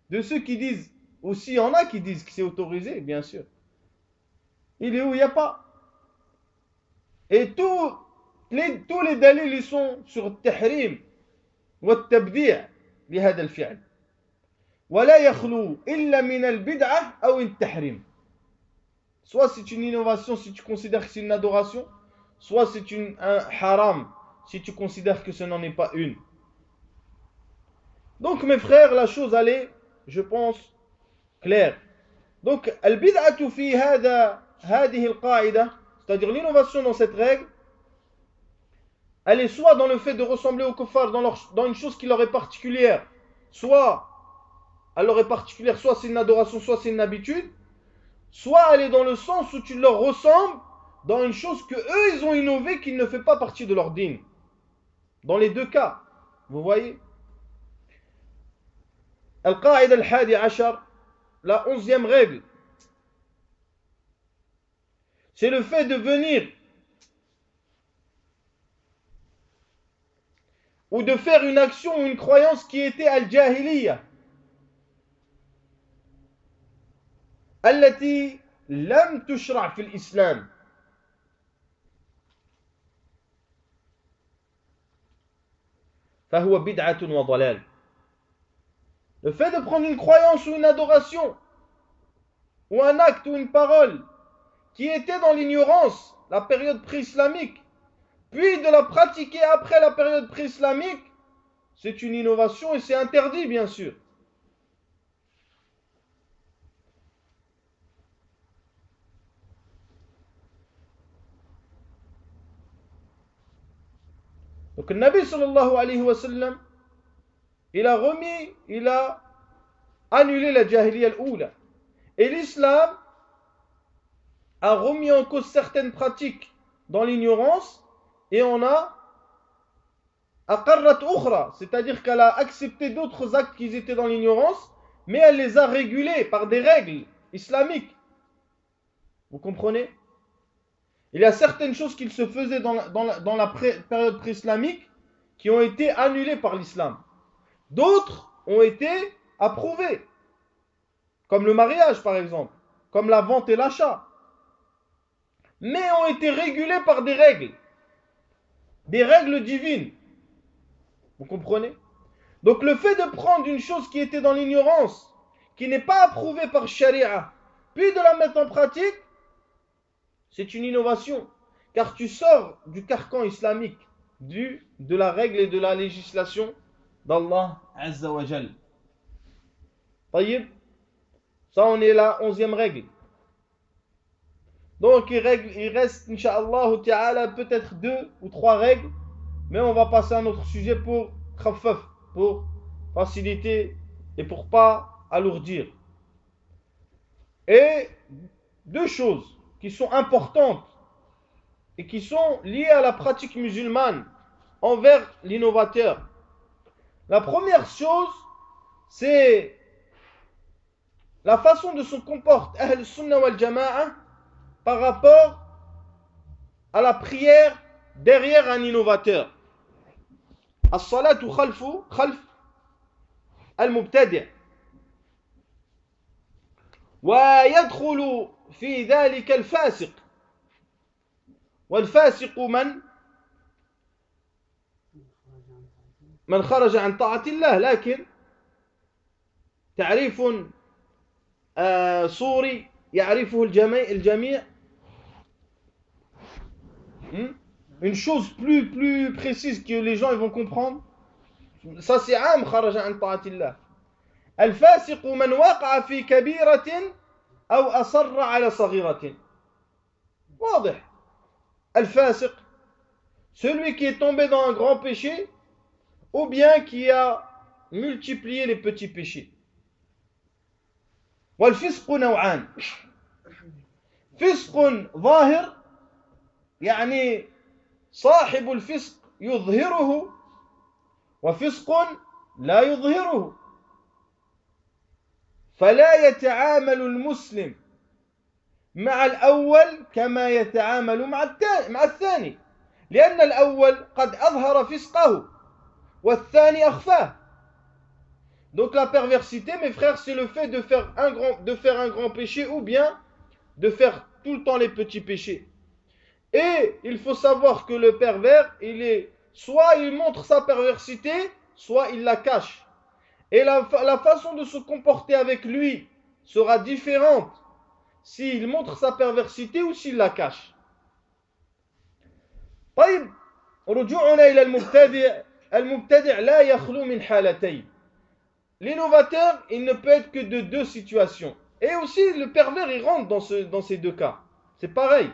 de ceux qui disent, aussi il y en a qui disent que c'est autorisé, bien sûr. Il est où il n'y a pas. Et tous les, tous les dalils ils sont sur le tahrim والتبديع لهذا الفعل ولا يخلو إلا من البدعة أو التحريم. Soit c'est une innovation si tu considères que c'est une adoration, soit c'est une, un haram si tu considères que ce n'en est pas une. Donc mes frères, la chose elle est, je pense, claire. Donc al-bid'atu fi hada هذه القاعدة, c'est-à-dire l'innovation dans cette règle, elle est soit dans le fait de ressembler aux kuffars dans, leur, dans une chose qui leur est particulière, soit elle leur est particulière, soit c'est une adoration, soit c'est une habitude, soit elle est dans le sens où tu leur ressembles dans une chose que eux ils ont innové qui ne fait pas partie de leur dîn. Dans les deux cas, vous voyez. Al-Qa'ida al-Hadi Ashar, la onzième règle, c'est le fait de venir ou de faire une action ou une croyance qui était al-Jahiliya, التي لم تشرع في الإسلام. فهو بدعة وضلال. Le fait de prendre une croyance ou une adoration ou un acte ou une parole qui était dans l'ignorance, la période pré-islamique, puis de la pratiquer après la période pré-islamique, c'est une innovation et c'est interdit bien sûr. Donc le Nabi sallallahu alayhi wa sallam, il a remis, il a annulé la jahiliya al-oula. Et l'islam a remis en cause certaines pratiques dans l'ignorance et on a aqarrat ukhra, c'est-à-dire qu'elle a accepté d'autres actes qui étaient dans l'ignorance, mais elle les a régulés par des règles islamiques. Vous comprenez? Il y a certaines choses qui se faisaient dans la, dans la, dans la pré, période pré-islamique qui ont été annulées par l'islam. D'autres ont été approuvées, comme le mariage par exemple, comme la vente et l'achat, mais ont été régulées par des règles, des règles divines. Vous comprenez? Donc le fait de prendre une chose qui était dans l'ignorance, qui n'est pas approuvée par Sharia, puis de la mettre en pratique, c'est une innovation, car tu sors du carcan islamique, du, de la règle et de la législation d'Allah Azza wa Jal. Taïb, ça on est la onzième règle. Donc il, règle, il reste, Inch'Allah Ta'ala, peut-être deux ou trois règles, mais on va passer à un autre sujet pour khaffaf, pour faciliter et pour pas alourdir. Et deux choses qui sont importantes et qui sont liées à la pratique musulmane envers l'innovateur. La première chose, c'est la façon dont se comporte Ahl Sunnah wal Jama'a par rapport à la prière derrière un innovateur. As-salatu khalfu khalf al-mubtadi'. Wa yadkhulu في ذلك الفاسق والفاسق من من خرج عن طاعة الله لكن تعريف آه صوري يعرفه الجميع الجميع une chose plus plus précise que les gens ils vont comprendre, ça c'est عام خرج عن طاعة الله. الفاسق من وقع في كبيرة أو أصر على صغيرة. واضح. الفاسق, celui qui est tombé dans un grand péché ou bien qui a multiplié les petits péchés. والفسق نوعان. فسق ظاهر يعني صاحب الفسق يظهره وفسق لا يظهره. فلا يتعامل المسلم مع الأول كما يتعامل مع الثاني، لأن الأول قد أظهر فسقه والثاني أخفاه. Donc la perversité, mes frères, c'est le fait de faire un grand, de faire un grand péché ou bien de faire tout le temps les petits péchés. Et il faut savoir que le pervers, il est, soit il montre sa perversité, soit il la cache. Et la, la façon de se comporter avec lui sera différente s'il montre sa perversité ou s'il la cache. طيب رجوعنا إلى المبتدع المبتدع لا يخلو من حالتين. L'innovateur, il ne peut être que de deux situations. Et aussi, le pervers, il rentre dans, ce, dans ces deux cas. C'est pareil.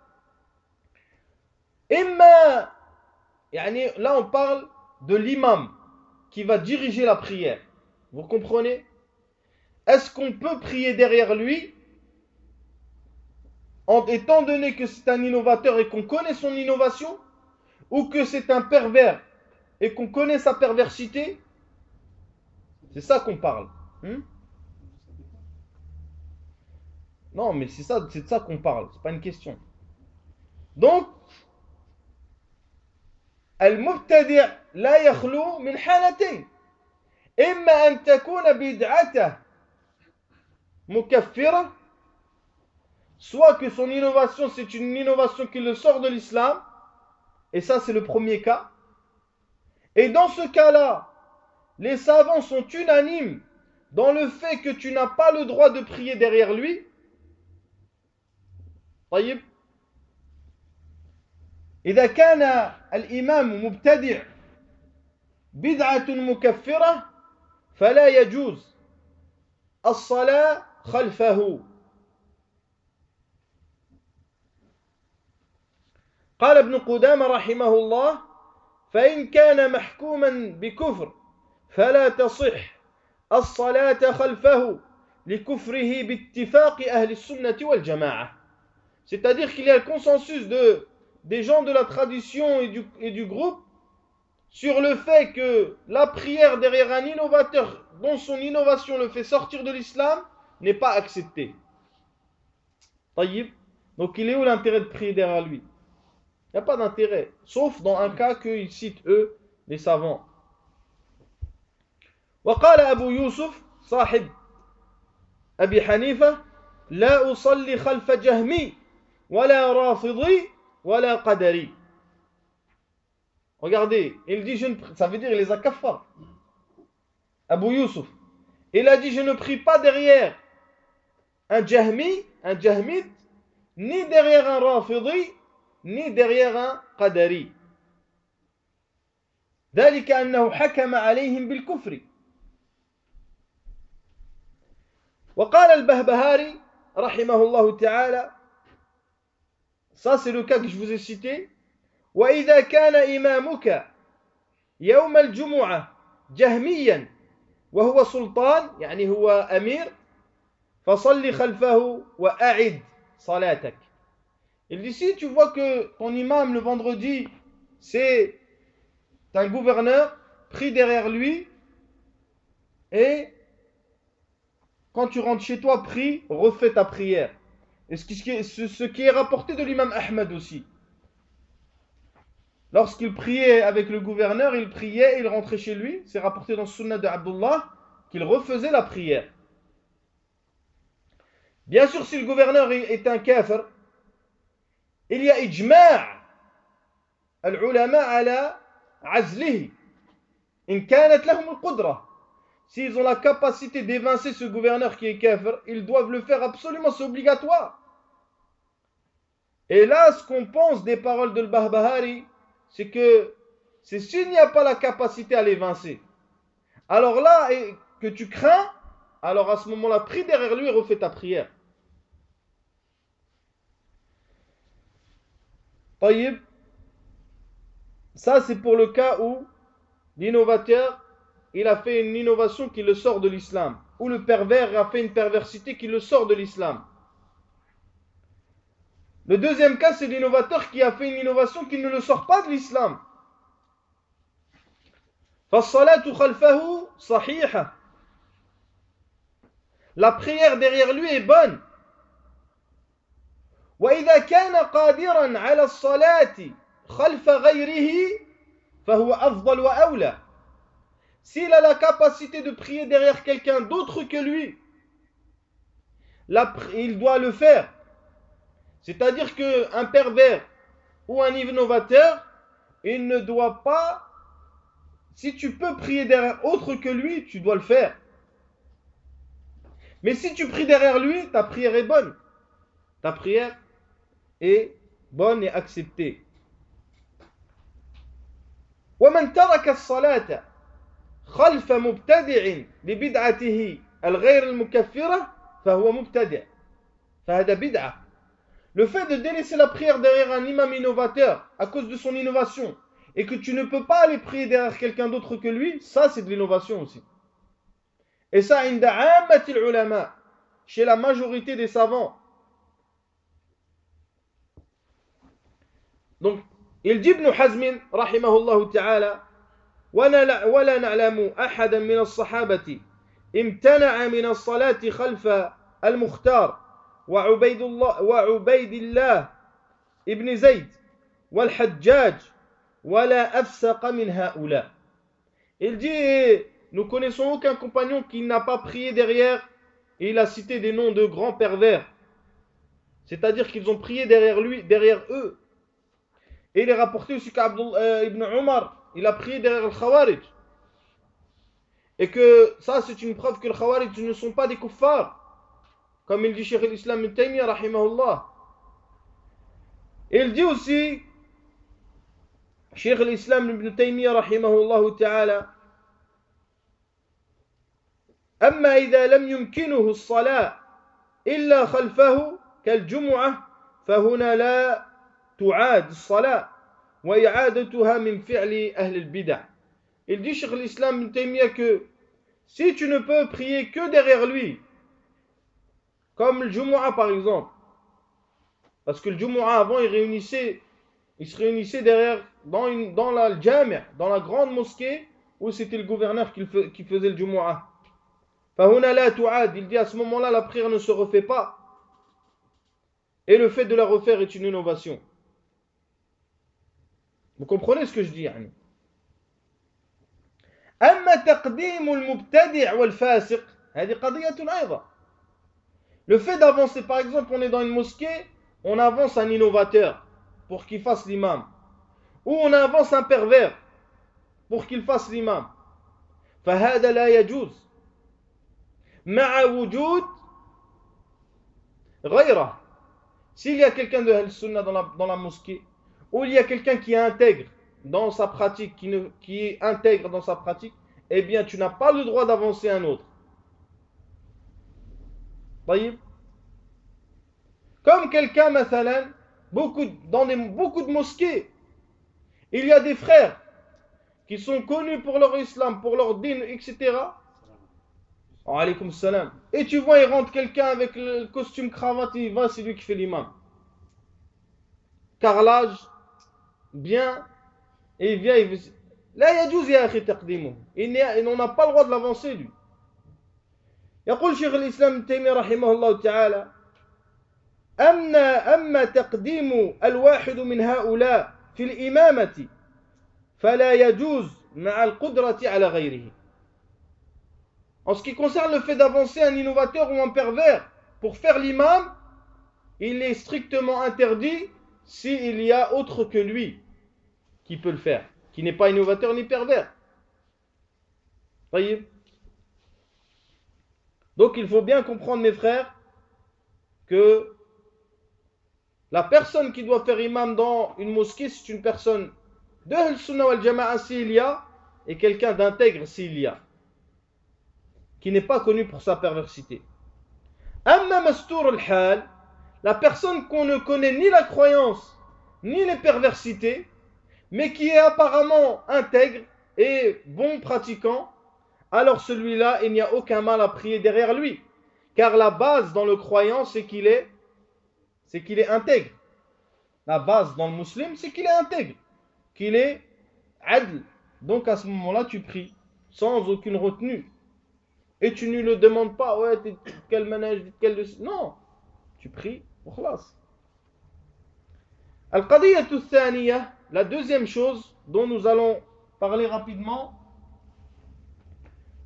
Imma, yani, là, on parle de l'imam qui va diriger la prière. Vous comprenez? Est-ce qu'on peut prier derrière lui, en, étant donné que c'est un innovateur et qu'on connaît son innovation, ou que c'est un pervers et qu'on connaît sa perversité? C'est ça qu'on parle. Hmm? Non, mais c'est ça, c'est de ça qu'on parle. C'est pas une question. Donc, المبتدع لا يخلو من حالتين. إما أن تكون بدعته مكفرة, soit que son innovation c'est une innovation qui le sort de l'islam, et ça c'est le premier cas. Et dans ce cas-là, les savants sont unanimes dans le fait que tu n'as pas le droit de prier derrière lui. طيب إذا كان الإمام مبتدع بدعة مكفرة فلا يجوز الصلاة خلفه. قال ابن قدامة رحمه الله: فإن كان محكوما بكفر فلا تصح الصلاة خلفه لكفره باتفاق أهل السنة والجماعة. C'est-à-dire qu'il y a le consensus de, des gens de la tradition et du, et du groupe sur le fait que la prière derrière un innovateur dont son innovation le fait sortir de l'islam n'est pas acceptée. طيب. Donc il est où l'intérêt de prier derrière lui? Il n'y a pas d'intérêt, sauf dans un cas qu'ils citent eux, les savants. وقال أبو يوسف صاحب أبي حنيفة: لا أصلي خلف جهمي ولا رافضي ولا قدري. Regardez, il dit, je ne, ça veut dire il les a kaffar. Abu Yusuf, il a dit: je ne prie pas derrière un jahmi, un jahmite, ni derrière un rafidi, ni derrière un qadari. ذلك أنه حكم عليهم بالكفر. وقال البهبهاري رحمه الله تعالى, ça c'est le cas que je vous ai cité: وإذا كان إمامك يوم الجمعة جهميا وهو سلطان, يعني هو أمير, فصل خلفه وأعد صلاتك. Il dit: si tu vois que ton imam le vendredi c'est un gouverneur, prie derrière lui, et quand tu rentres chez toi, prie, refais ta prière. Et ce qui est, ce qui est rapporté de l'imam Ahmed aussi. Lorsqu'il priait avec le gouverneur, il priait, il rentrait chez lui. C'est rapporté dans le sunnah de Abdullah qu'il refaisait la prière. Bien sûr, si le gouverneur est un kafir, il y a ijma' al-ulama ala azlihi in kanat lahum al-qudra. S'ils ont la capacité d'évincer ce gouverneur qui est kafir, ils doivent le faire absolument, c'est obligatoire. Et là, ce qu'on pense des paroles de l'Bahbahari, c'est que c'est s'il n'y a pas la capacité à l'évincer. Alors là, et que tu crains, alors à ce moment-là, prie derrière lui et refais ta prière. طيب. Ça, c'est pour le cas où l'innovateur, il a fait une innovation qui le sort de l'islam, ou le pervers a fait une perversité qui le sort de l'islam. Le deuxième cas, c'est l'innovateur qui a fait une innovation qui ne le sort pas de l'islam. فَالصَّلَاةُ خَلْفَهُ صَحِيحَةٌ. La prière derrière lui est bonne. وَإِذَا كَانَ قَادِرًا عَلَى الصَّلَاةِ خَلْفَ غَيْرِهِ فَهُوَ أَفْضَلُ وَأَوْلَى. s'il a la capacité de prier derrière quelqu'un d'autre que lui, la, il doit le faire. C'est-à-dire qu'un pervers ou un innovateur, il ne doit pas, si tu peux prier derrière autre que lui, tu dois le faire. Mais si tu pries derrière lui, ta prière est bonne. Ta prière est bonne et acceptée. ومن ترك الصلاة خلف مبتدع لبدعته الغير المكفرة فهو مبتدع فهذا بدعة. Le fait de délaisser la prière derrière un imam innovateur à cause de son innovation et que tu ne peux pas aller prier derrière quelqu'un d'autre que lui, ça c'est de l'innovation aussi. Et ça, inda ammatil ulama, chez la majorité des savants. Donc, il dit Ibn Hazm, rahimahullah ta'ala, ولا نعلم أحدا من الصحابة امتنع من الصلاة خلف المختار وعبيد الله وعبيد الله ابن زيد والحجاج ولا أفسق من هؤلاء. Il dit, nous connaissons aucun compagnon qui n'a pas prié derrière, et il a cité des noms de grands pervers. C'est-à-dire qu'ils ont prié derrière lui, derrière eux. Et il est rapporté aussi qu'Ibn Omar, il a prié derrière le Khawarij. Et que ça, c'est une preuve que les Khawarij ne sont pas des kuffars. Comme il dit Cheikh l'Islam Ibn Taymiyyah, rahimahullah. Et il dit aussi, Cheikh l'Islam Ibn Taymiyyah, rahimahullah ta'ala, أما إذا لم يمكنه الصلاة إلا خلفه كالجمعة فهنا لا تعاد الصلاة وإعادتها من فعل أهل البدع. Il dit Cheikh l'Islam Ibn Taymiyyah que si tu ne peux prier que derrière lui, comme le Jumu'ah par exemple, parce que le Jumu'ah avant il réunissait, il se réunissait derrière, dans, une, dans la Jami', dans la grande mosquée où c'était le gouverneur qui, le, qui faisait le Jumu'ah. فهنا لا تعاد, il dit à ce moment-là la prière ne se refait pas. Et le fait de la refaire est une innovation. Vous comprenez ce que je dis يعني. أما تقديم المبتدع والفاسق هذه قضية أيضا. Le fait d'avancer, par exemple, on est dans une mosquée, on avance un innovateur pour qu'il fasse l'imam. Ou on avance un pervers pour qu'il fasse l'imam. فهذا لا يجوز. مع وجود غيره. S'il y a quelqu'un de Al-Sunnah dans la, dans la mosquée, ou il y a quelqu'un qui est intègre dans sa pratique, qui, ne, qui est intègre dans sa pratique, eh bien tu n'as pas le droit d'avancer un autre. Voyez? Comme quelqu'un, mathalan, beaucoup, dans des, beaucoup de mosquées, il y a des frères qui sont connus pour leur islam, pour leur din, et cetera. Alaykoum salam. Et tu vois, il rentre quelqu'un avec le costume cravate, il va, c'est lui qui fait l'imam. Carrelage, bien, et il vient, il veut... Là, il y a douze yahri taqdimu. Il n'en a pas le droit de l'avancer, lui. يقول شيخ الإسلام ابن تيمية رحمه الله تعالى أما أما تقديم الواحد من هؤلاء في الإمامة فلا يجوز مع القدرة على غيره. En ce qui concerne le fait d'avancer un innovateur ou un pervers pour faire l'imam, il est strictement interdit s'il y a autre que lui qui peut le faire, qui n'est pas innovateur ni pervers. Voyez? Donc il faut bien comprendre, mes frères, que la personne qui doit faire imam dans une mosquée, c'est une personne de Al-Sunnah wal-Jama'a s'il y a, et quelqu'un d'intègre s'il y a, qui n'est pas connu pour sa perversité. Amma mastour al-hal, la personne qu'on ne connaît ni la croyance, ni les perversités, mais qui est apparemment intègre et bon pratiquant, alors celui-là, il n'y a aucun mal à prier derrière lui. Car la base dans le croyant, c'est qu'il est, c'est qu'il est intègre. La base dans le musulman, c'est qu'il est intègre, qu'il est adl. Donc à ce moment-là, tu pries sans aucune retenue. Et tu ne le demandes pas, ouais, t'es quel manège, quel... Non, tu pries, khlas. Al-Qadiyatu Thaniya, la deuxième chose dont nous allons parler rapidement,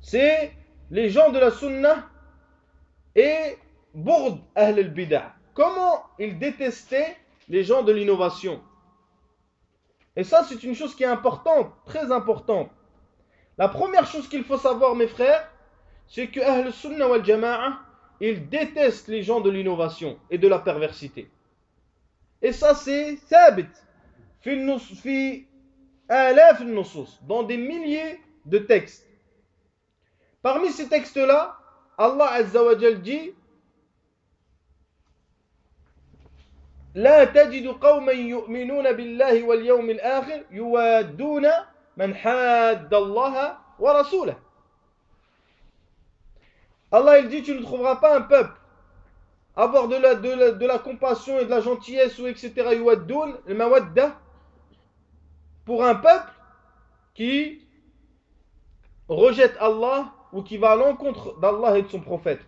c'est les gens de la Sunnah et Bourd Ahl al-Bid'ah. Comment ils détestaient les gens de l'innovation. Et ça, c'est une chose qui est importante, très importante. La première chose qu'il faut savoir, mes frères, c'est que Ahl Sunnah wal Jama'a, ils détestent les gens de l'innovation et de la perversité. Et ça, c'est thabit fi alaf al-nusus, dans des milliers de textes. Parmi ces textes-là, Allah Azza wa Jal dit لا تجد قوما يؤمنون بالله واليوم الآخر يوادون من حاد الله ورسوله. Allah il dit tu ne trouveras pas un peuple avoir de la, de la, de la compassion et de la gentillesse ou et cetera yuwaddoun, le mawadda, pour un peuple qui rejette Allah ou qui va à l'encontre d'Allah et de son prophète.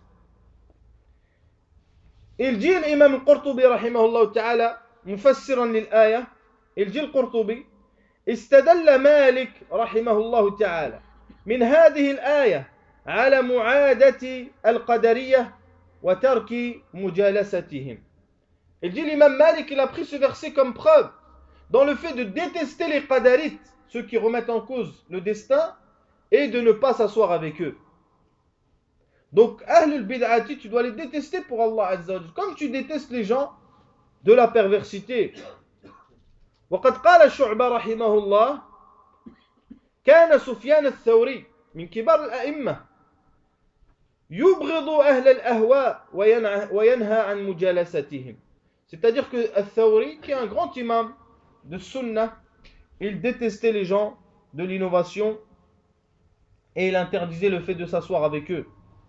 Il dit l'imam al-Qurtubi rahimahullah ta'ala mufassiran lil-aya, il dit al-Qurtubi استدل مالك رحمه الله تعالى من هذه الآية على معادة القدرية وترك مجالستهم. Il dit l'imam Malik, il a pris ce verset comme preuve dans le fait de détester les qadarites, ceux qui remettent en cause le destin, et de ne pas s'asseoir avec eux. Donc, Ahlul Bid'ati, tu dois les détester pour Allah Azza wa Jalla, comme tu détestes les gens de la perversité. وقد قال شعبة رحمه الله كان سفيان الثوري من كبار الأئمة يبغض أهل الأهواء وينهى عن مجالستهم. C'est-à-dire que Al-Thawri, qui est un grand imam de Sunnah, il détestait les gens de l'innovation et il interdisait le fait de s'asseoir avec eux.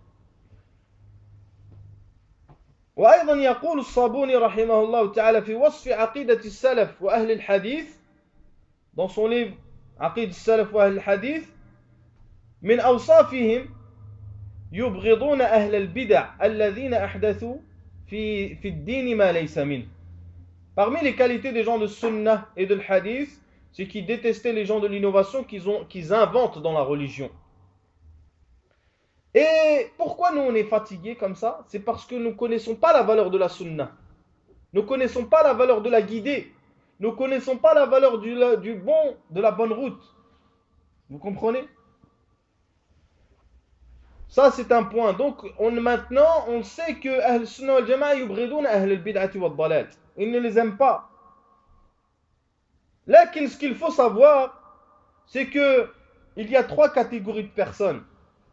وأيضا يقول الصابوني رحمه الله تعالى في وصف عقيدة السلف وأهل الحديث dans son livre عقيدة السلف وأهل الحديث من أوصافهم يبغضون أهل البدع الذين أحدثوا في في الدين ما ليس منه. Parmi les qualités des gens de Sunnah et de l'Hadith, c'est qu'ils détestaient les gens de l'innovation qu'ils ont, qu'ils inventent dans la religion. Et pourquoi nous on est fatigués comme ça? C'est parce que nous ne connaissons pas la valeur de la Sunnah. Nous ne connaissons pas la valeur de la guidée. Nous ne connaissons pas la valeur du, du bon, de la bonne route. Vous comprenez? Ça c'est un point. Donc on, maintenant on sait que Ahl Sunnah wal Jama'a yubghiduna Ahl al-Bid'ati wal Dalal. Ils ne les aiment pas. Là, ce qu'il faut savoir, c'est que il y a trois catégories de personnes.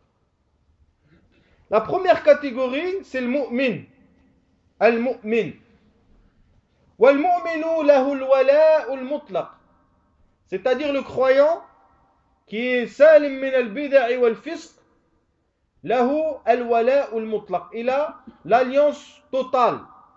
La première catégorie, c'est le mu'min. Al-mu'min. Wal-mu'minu lahu al-wala'u al-mutlaq. C'est-à-dire le croyant qui est salim min al-bid'i wal-fisq, lahu al-wala'u al-mutlaq. Il a l'alliance totale.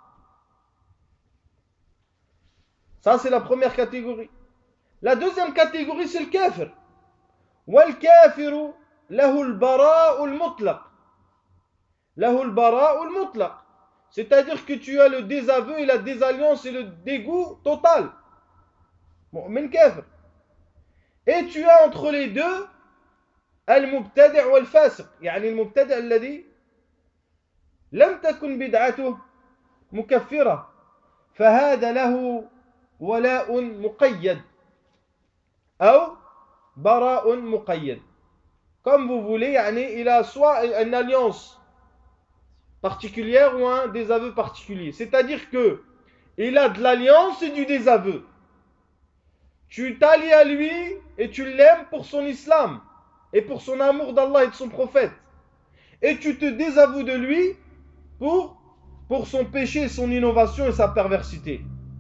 Ça, c'est la première catégorie. La deuxième catégorie, c'est le kafir. Wal-kafiru lahu al-bara'u al-mutlaq. Lahu al-bara' al-mutlaq. C'est-à-dire que tu as le désaveu et la désalliance et le dégoût total. Mu'min kafir. Et tu as entre les deux al-mubtadi' wal-fasiq. يعني المبتدع الذي لم تكن بدعته مكفرة فهذا له ولاء مقيد أو براء مقيد. Comme vous voulez, يعني il a soit une alliance particulière ou un désaveu particulier. C'est-à-dire que il a de l'alliance et du désaveu. Tu t'allies à lui et tu l'aimes pour son islam et pour son amour d'Allah et de son prophète. Et tu te désavoues de lui pour, pour son péché, son innovation et sa perversité.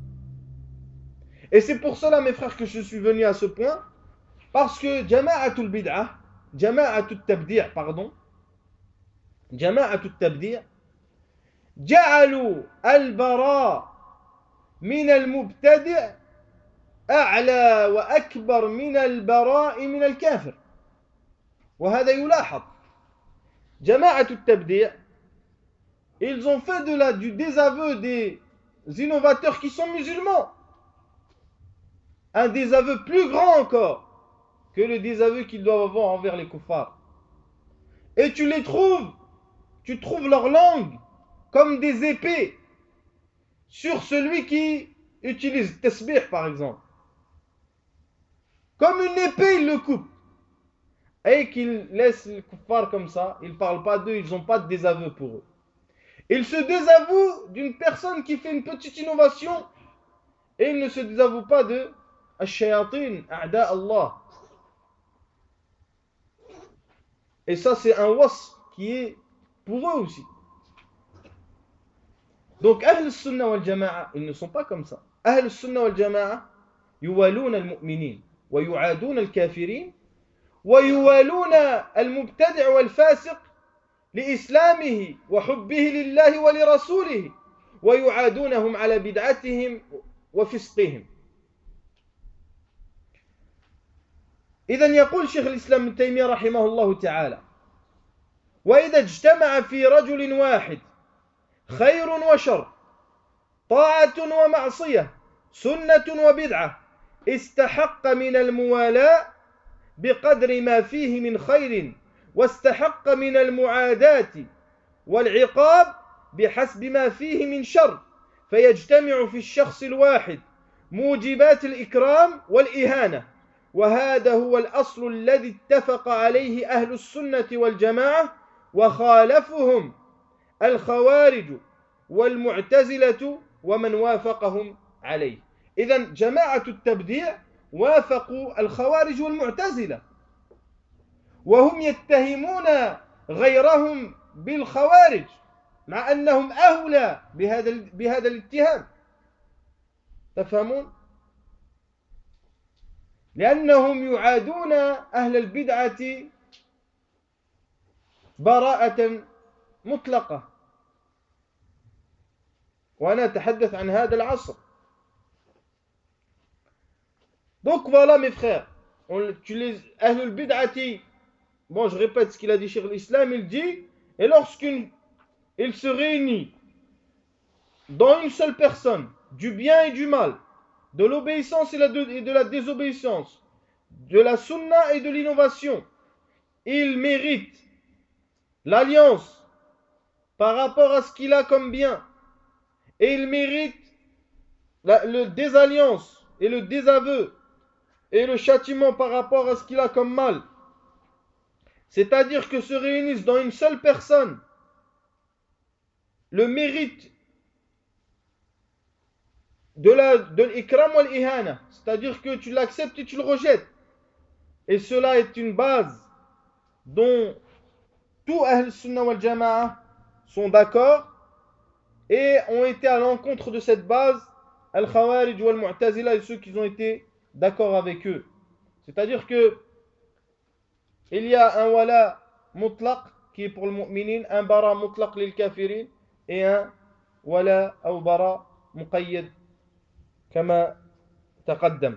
Et c'est pour cela, mes frères, que je suis venu à ce point, parce que Jama'atul Bid'ah, Jama'atul Tabdi', pardon, Jama'atul Tabdi' جعلوا البراء من المبتدع أعلى وأكبر من البراء من الكافر وهذا يلاحظ. جماعة التبديع, ils ont fait de la, du désaveu des innovateurs qui sont musulmans un désaveu plus grand encore que le désaveu qu'ils doivent avoir envers les kuffars. Et tu les trouves, tu trouves leur langue comme des épées sur celui qui utilise tasbih par exemple. Comme une épée, ils le coupent. Et qu'ils laissent les kuffars comme ça, ils ne parlent pas d'eux, ils n'ont pas de désaveu pour eux. Ils se désavouent d'une personne qui fait une petite innovation et ils ne se désavouent pas de Ash-shayatin, A'da Allah. Et ça, c'est un wasf qui est pour eux aussi. Donc, Ahl al-Sunnah wal-Jama'a, ils ne sont pas comme ça. Ahl al-Sunnah wal-Jama'a, yuwalouna al-mu'minin, wa yu'adouna al-kafirin, wa yuwalouna al-mubtadi' wal-fasiq, لإسلامه وحبه لله ولرسوله ويعادونهم على بدعتهم وفسقهم. إذن يقول شيخ الإسلام ابن تيمية رحمه الله تعالى: وإذا اجتمع في رجل واحد خير وشر، طاعة ومعصية، سنة وبدعة، استحق من الموالاة بقدر ما فيه من خير، واستحق من المعاداة والعقاب بحسب ما فيه من شر، فيجتمع في الشخص الواحد موجبات الإكرام والإهانة. وهذا هو الأصل الذي اتفق عليه أهل السنة والجماعة، وخالفهم الخوارج والمعتزلة ومن وافقهم عليه. إذن جماعة التبديع وافقوا الخوارج والمعتزلة، وهم يتهمون غيرهم بالخوارج مع أنهم أولى بهذا بهذا الاتهام. تفهمون؟ لأنهم يعادون أهل البدعة براءة مطلقة. وأنا أتحدث عن هذا العصر. Donc voilà mes frères, on, tu les Ahl al-Bid'ati, bon je répète ce qu'il a dit Cheikh l'Islam, il dit, et lorsqu'il se réunit dans une seule personne, du bien et du mal, de l'obéissance et, et de la désobéissance, de la sunna et de l'innovation, il mérite l'alliance par rapport à ce qu'il a comme bien, et il mérite la le désalliance et le désaveu et le châtiment par rapport à ce qu'il a comme mal. C'est-à-dire que se réunissent dans une seule personne le mérite de la de l'ikram wal ihana, c'est-à-dire que tu l'acceptes et tu le rejettes. Et cela est une base dont tous Ahl Sunnah wal Jama'a sont d'accord et ont été à l'encontre de cette base, Al-Khawarij wal Mu'tazila et ceux qui ont été d'accord avec eux. C'est-à-dire que il y a un wala mutlaq qui est pour le mu'minin, un bara mutlaq lil kafirin et un wala ou bara muqayyad kama taqaddam.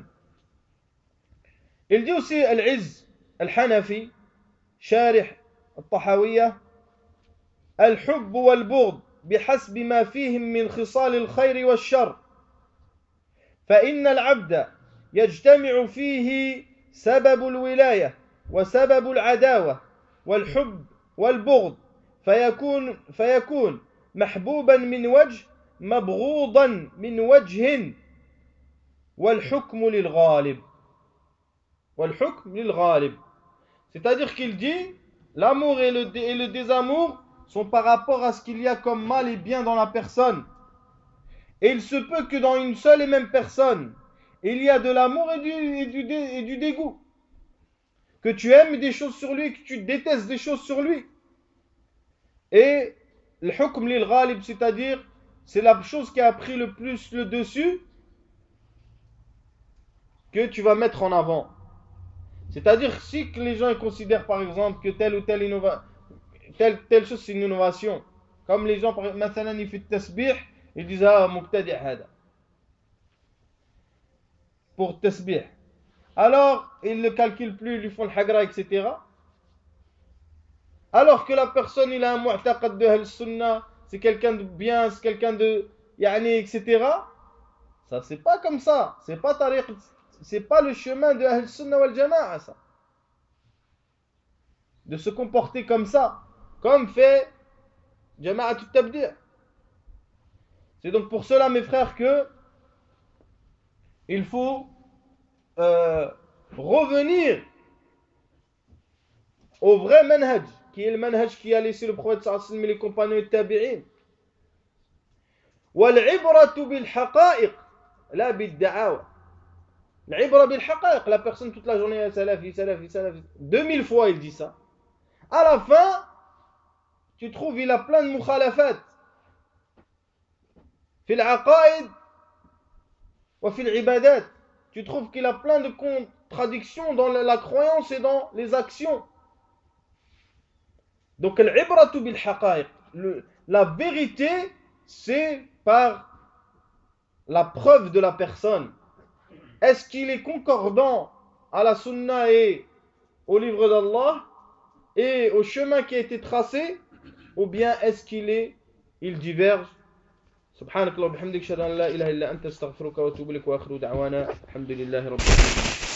Il dit aussi Al-Izz Al-Hanafi, Sharih Al-Tahawiyya: الحب والبغض بحسب ما فيهم من خصال الخير والشر، فإن العبد يجتمع فيه سبب الولاية وسبب العداوة والحب والبغض، فيكون فيكون محبوبا من وجه مبغوضا من وجه، والحكم للغالب. والحكم للغالب. C'est-à-dire qu'il dit l'amour et le, et le désamour sont par rapport à ce qu'il y a comme mal et bien dans la personne. Et il se peut que dans une seule et même personne, il y a de l'amour et du, et du, et du dégoût. Que tu aimes des choses sur lui, que tu détestes des choses sur lui. Et le hukm lil ghalib, c'est-à-dire, c'est la chose qui a pris le plus le dessus que tu vas mettre en avant. C'est-à-dire, si les gens considèrent par exemple que telle ou telle innovation, telle, telle chose c'est une innovation, comme les gens, par exemple, مثلا ils font tasbih, ils disent ah mubtadi' hada pour tasbih. Alors, ils ne calculent plus, ils lui font le hagra, et cetera. Alors que la personne, il a un mu'taqad de al-sunnah, c'est quelqu'un de bien, c'est quelqu'un de yani, et cetera. Ça, c'est pas comme ça. C'est pas tariq, c'est pas le chemin de al-sunnah wal jama'a, ça. de se comporter comme ça, comme fait Jama'at al-Tabdi'. C'est donc pour cela, mes frères, que il faut euh, revenir au vrai manhaj, qui est le manhaj qui a laissé le prophète sallallahu alayhi wa sallam et les compagnons et tabi'in. وَالْعِبْرَةُ بِالْحَقَائِقِ لَا بِالدَّعَاوَى. L'ibra bil haqa'iq, la personne toute la journée, salafi, salafi, salafi, deux mille fois il dit ça. À la fin, tu trouves, il a plein de mukhalafat. Fil aqaid wa fil ibadat. Tu trouves qu'il a plein de contradictions dans la croyance et dans les actions. Donc, l'ibratu bil haqa'iq, la vérité, c'est par la preuve de la personne. Est-ce qu'il est concordant à la sunna et au livre d'Allah et au chemin qui a été tracé, ou bien est-ce qu'il est, il diverge? Subhanakallah wa bihamdik, shada an la ilaha illa anta astaghfiruka wa atubu ilaik wa akhiru da'wana alhamdulillahi rabbil alamin.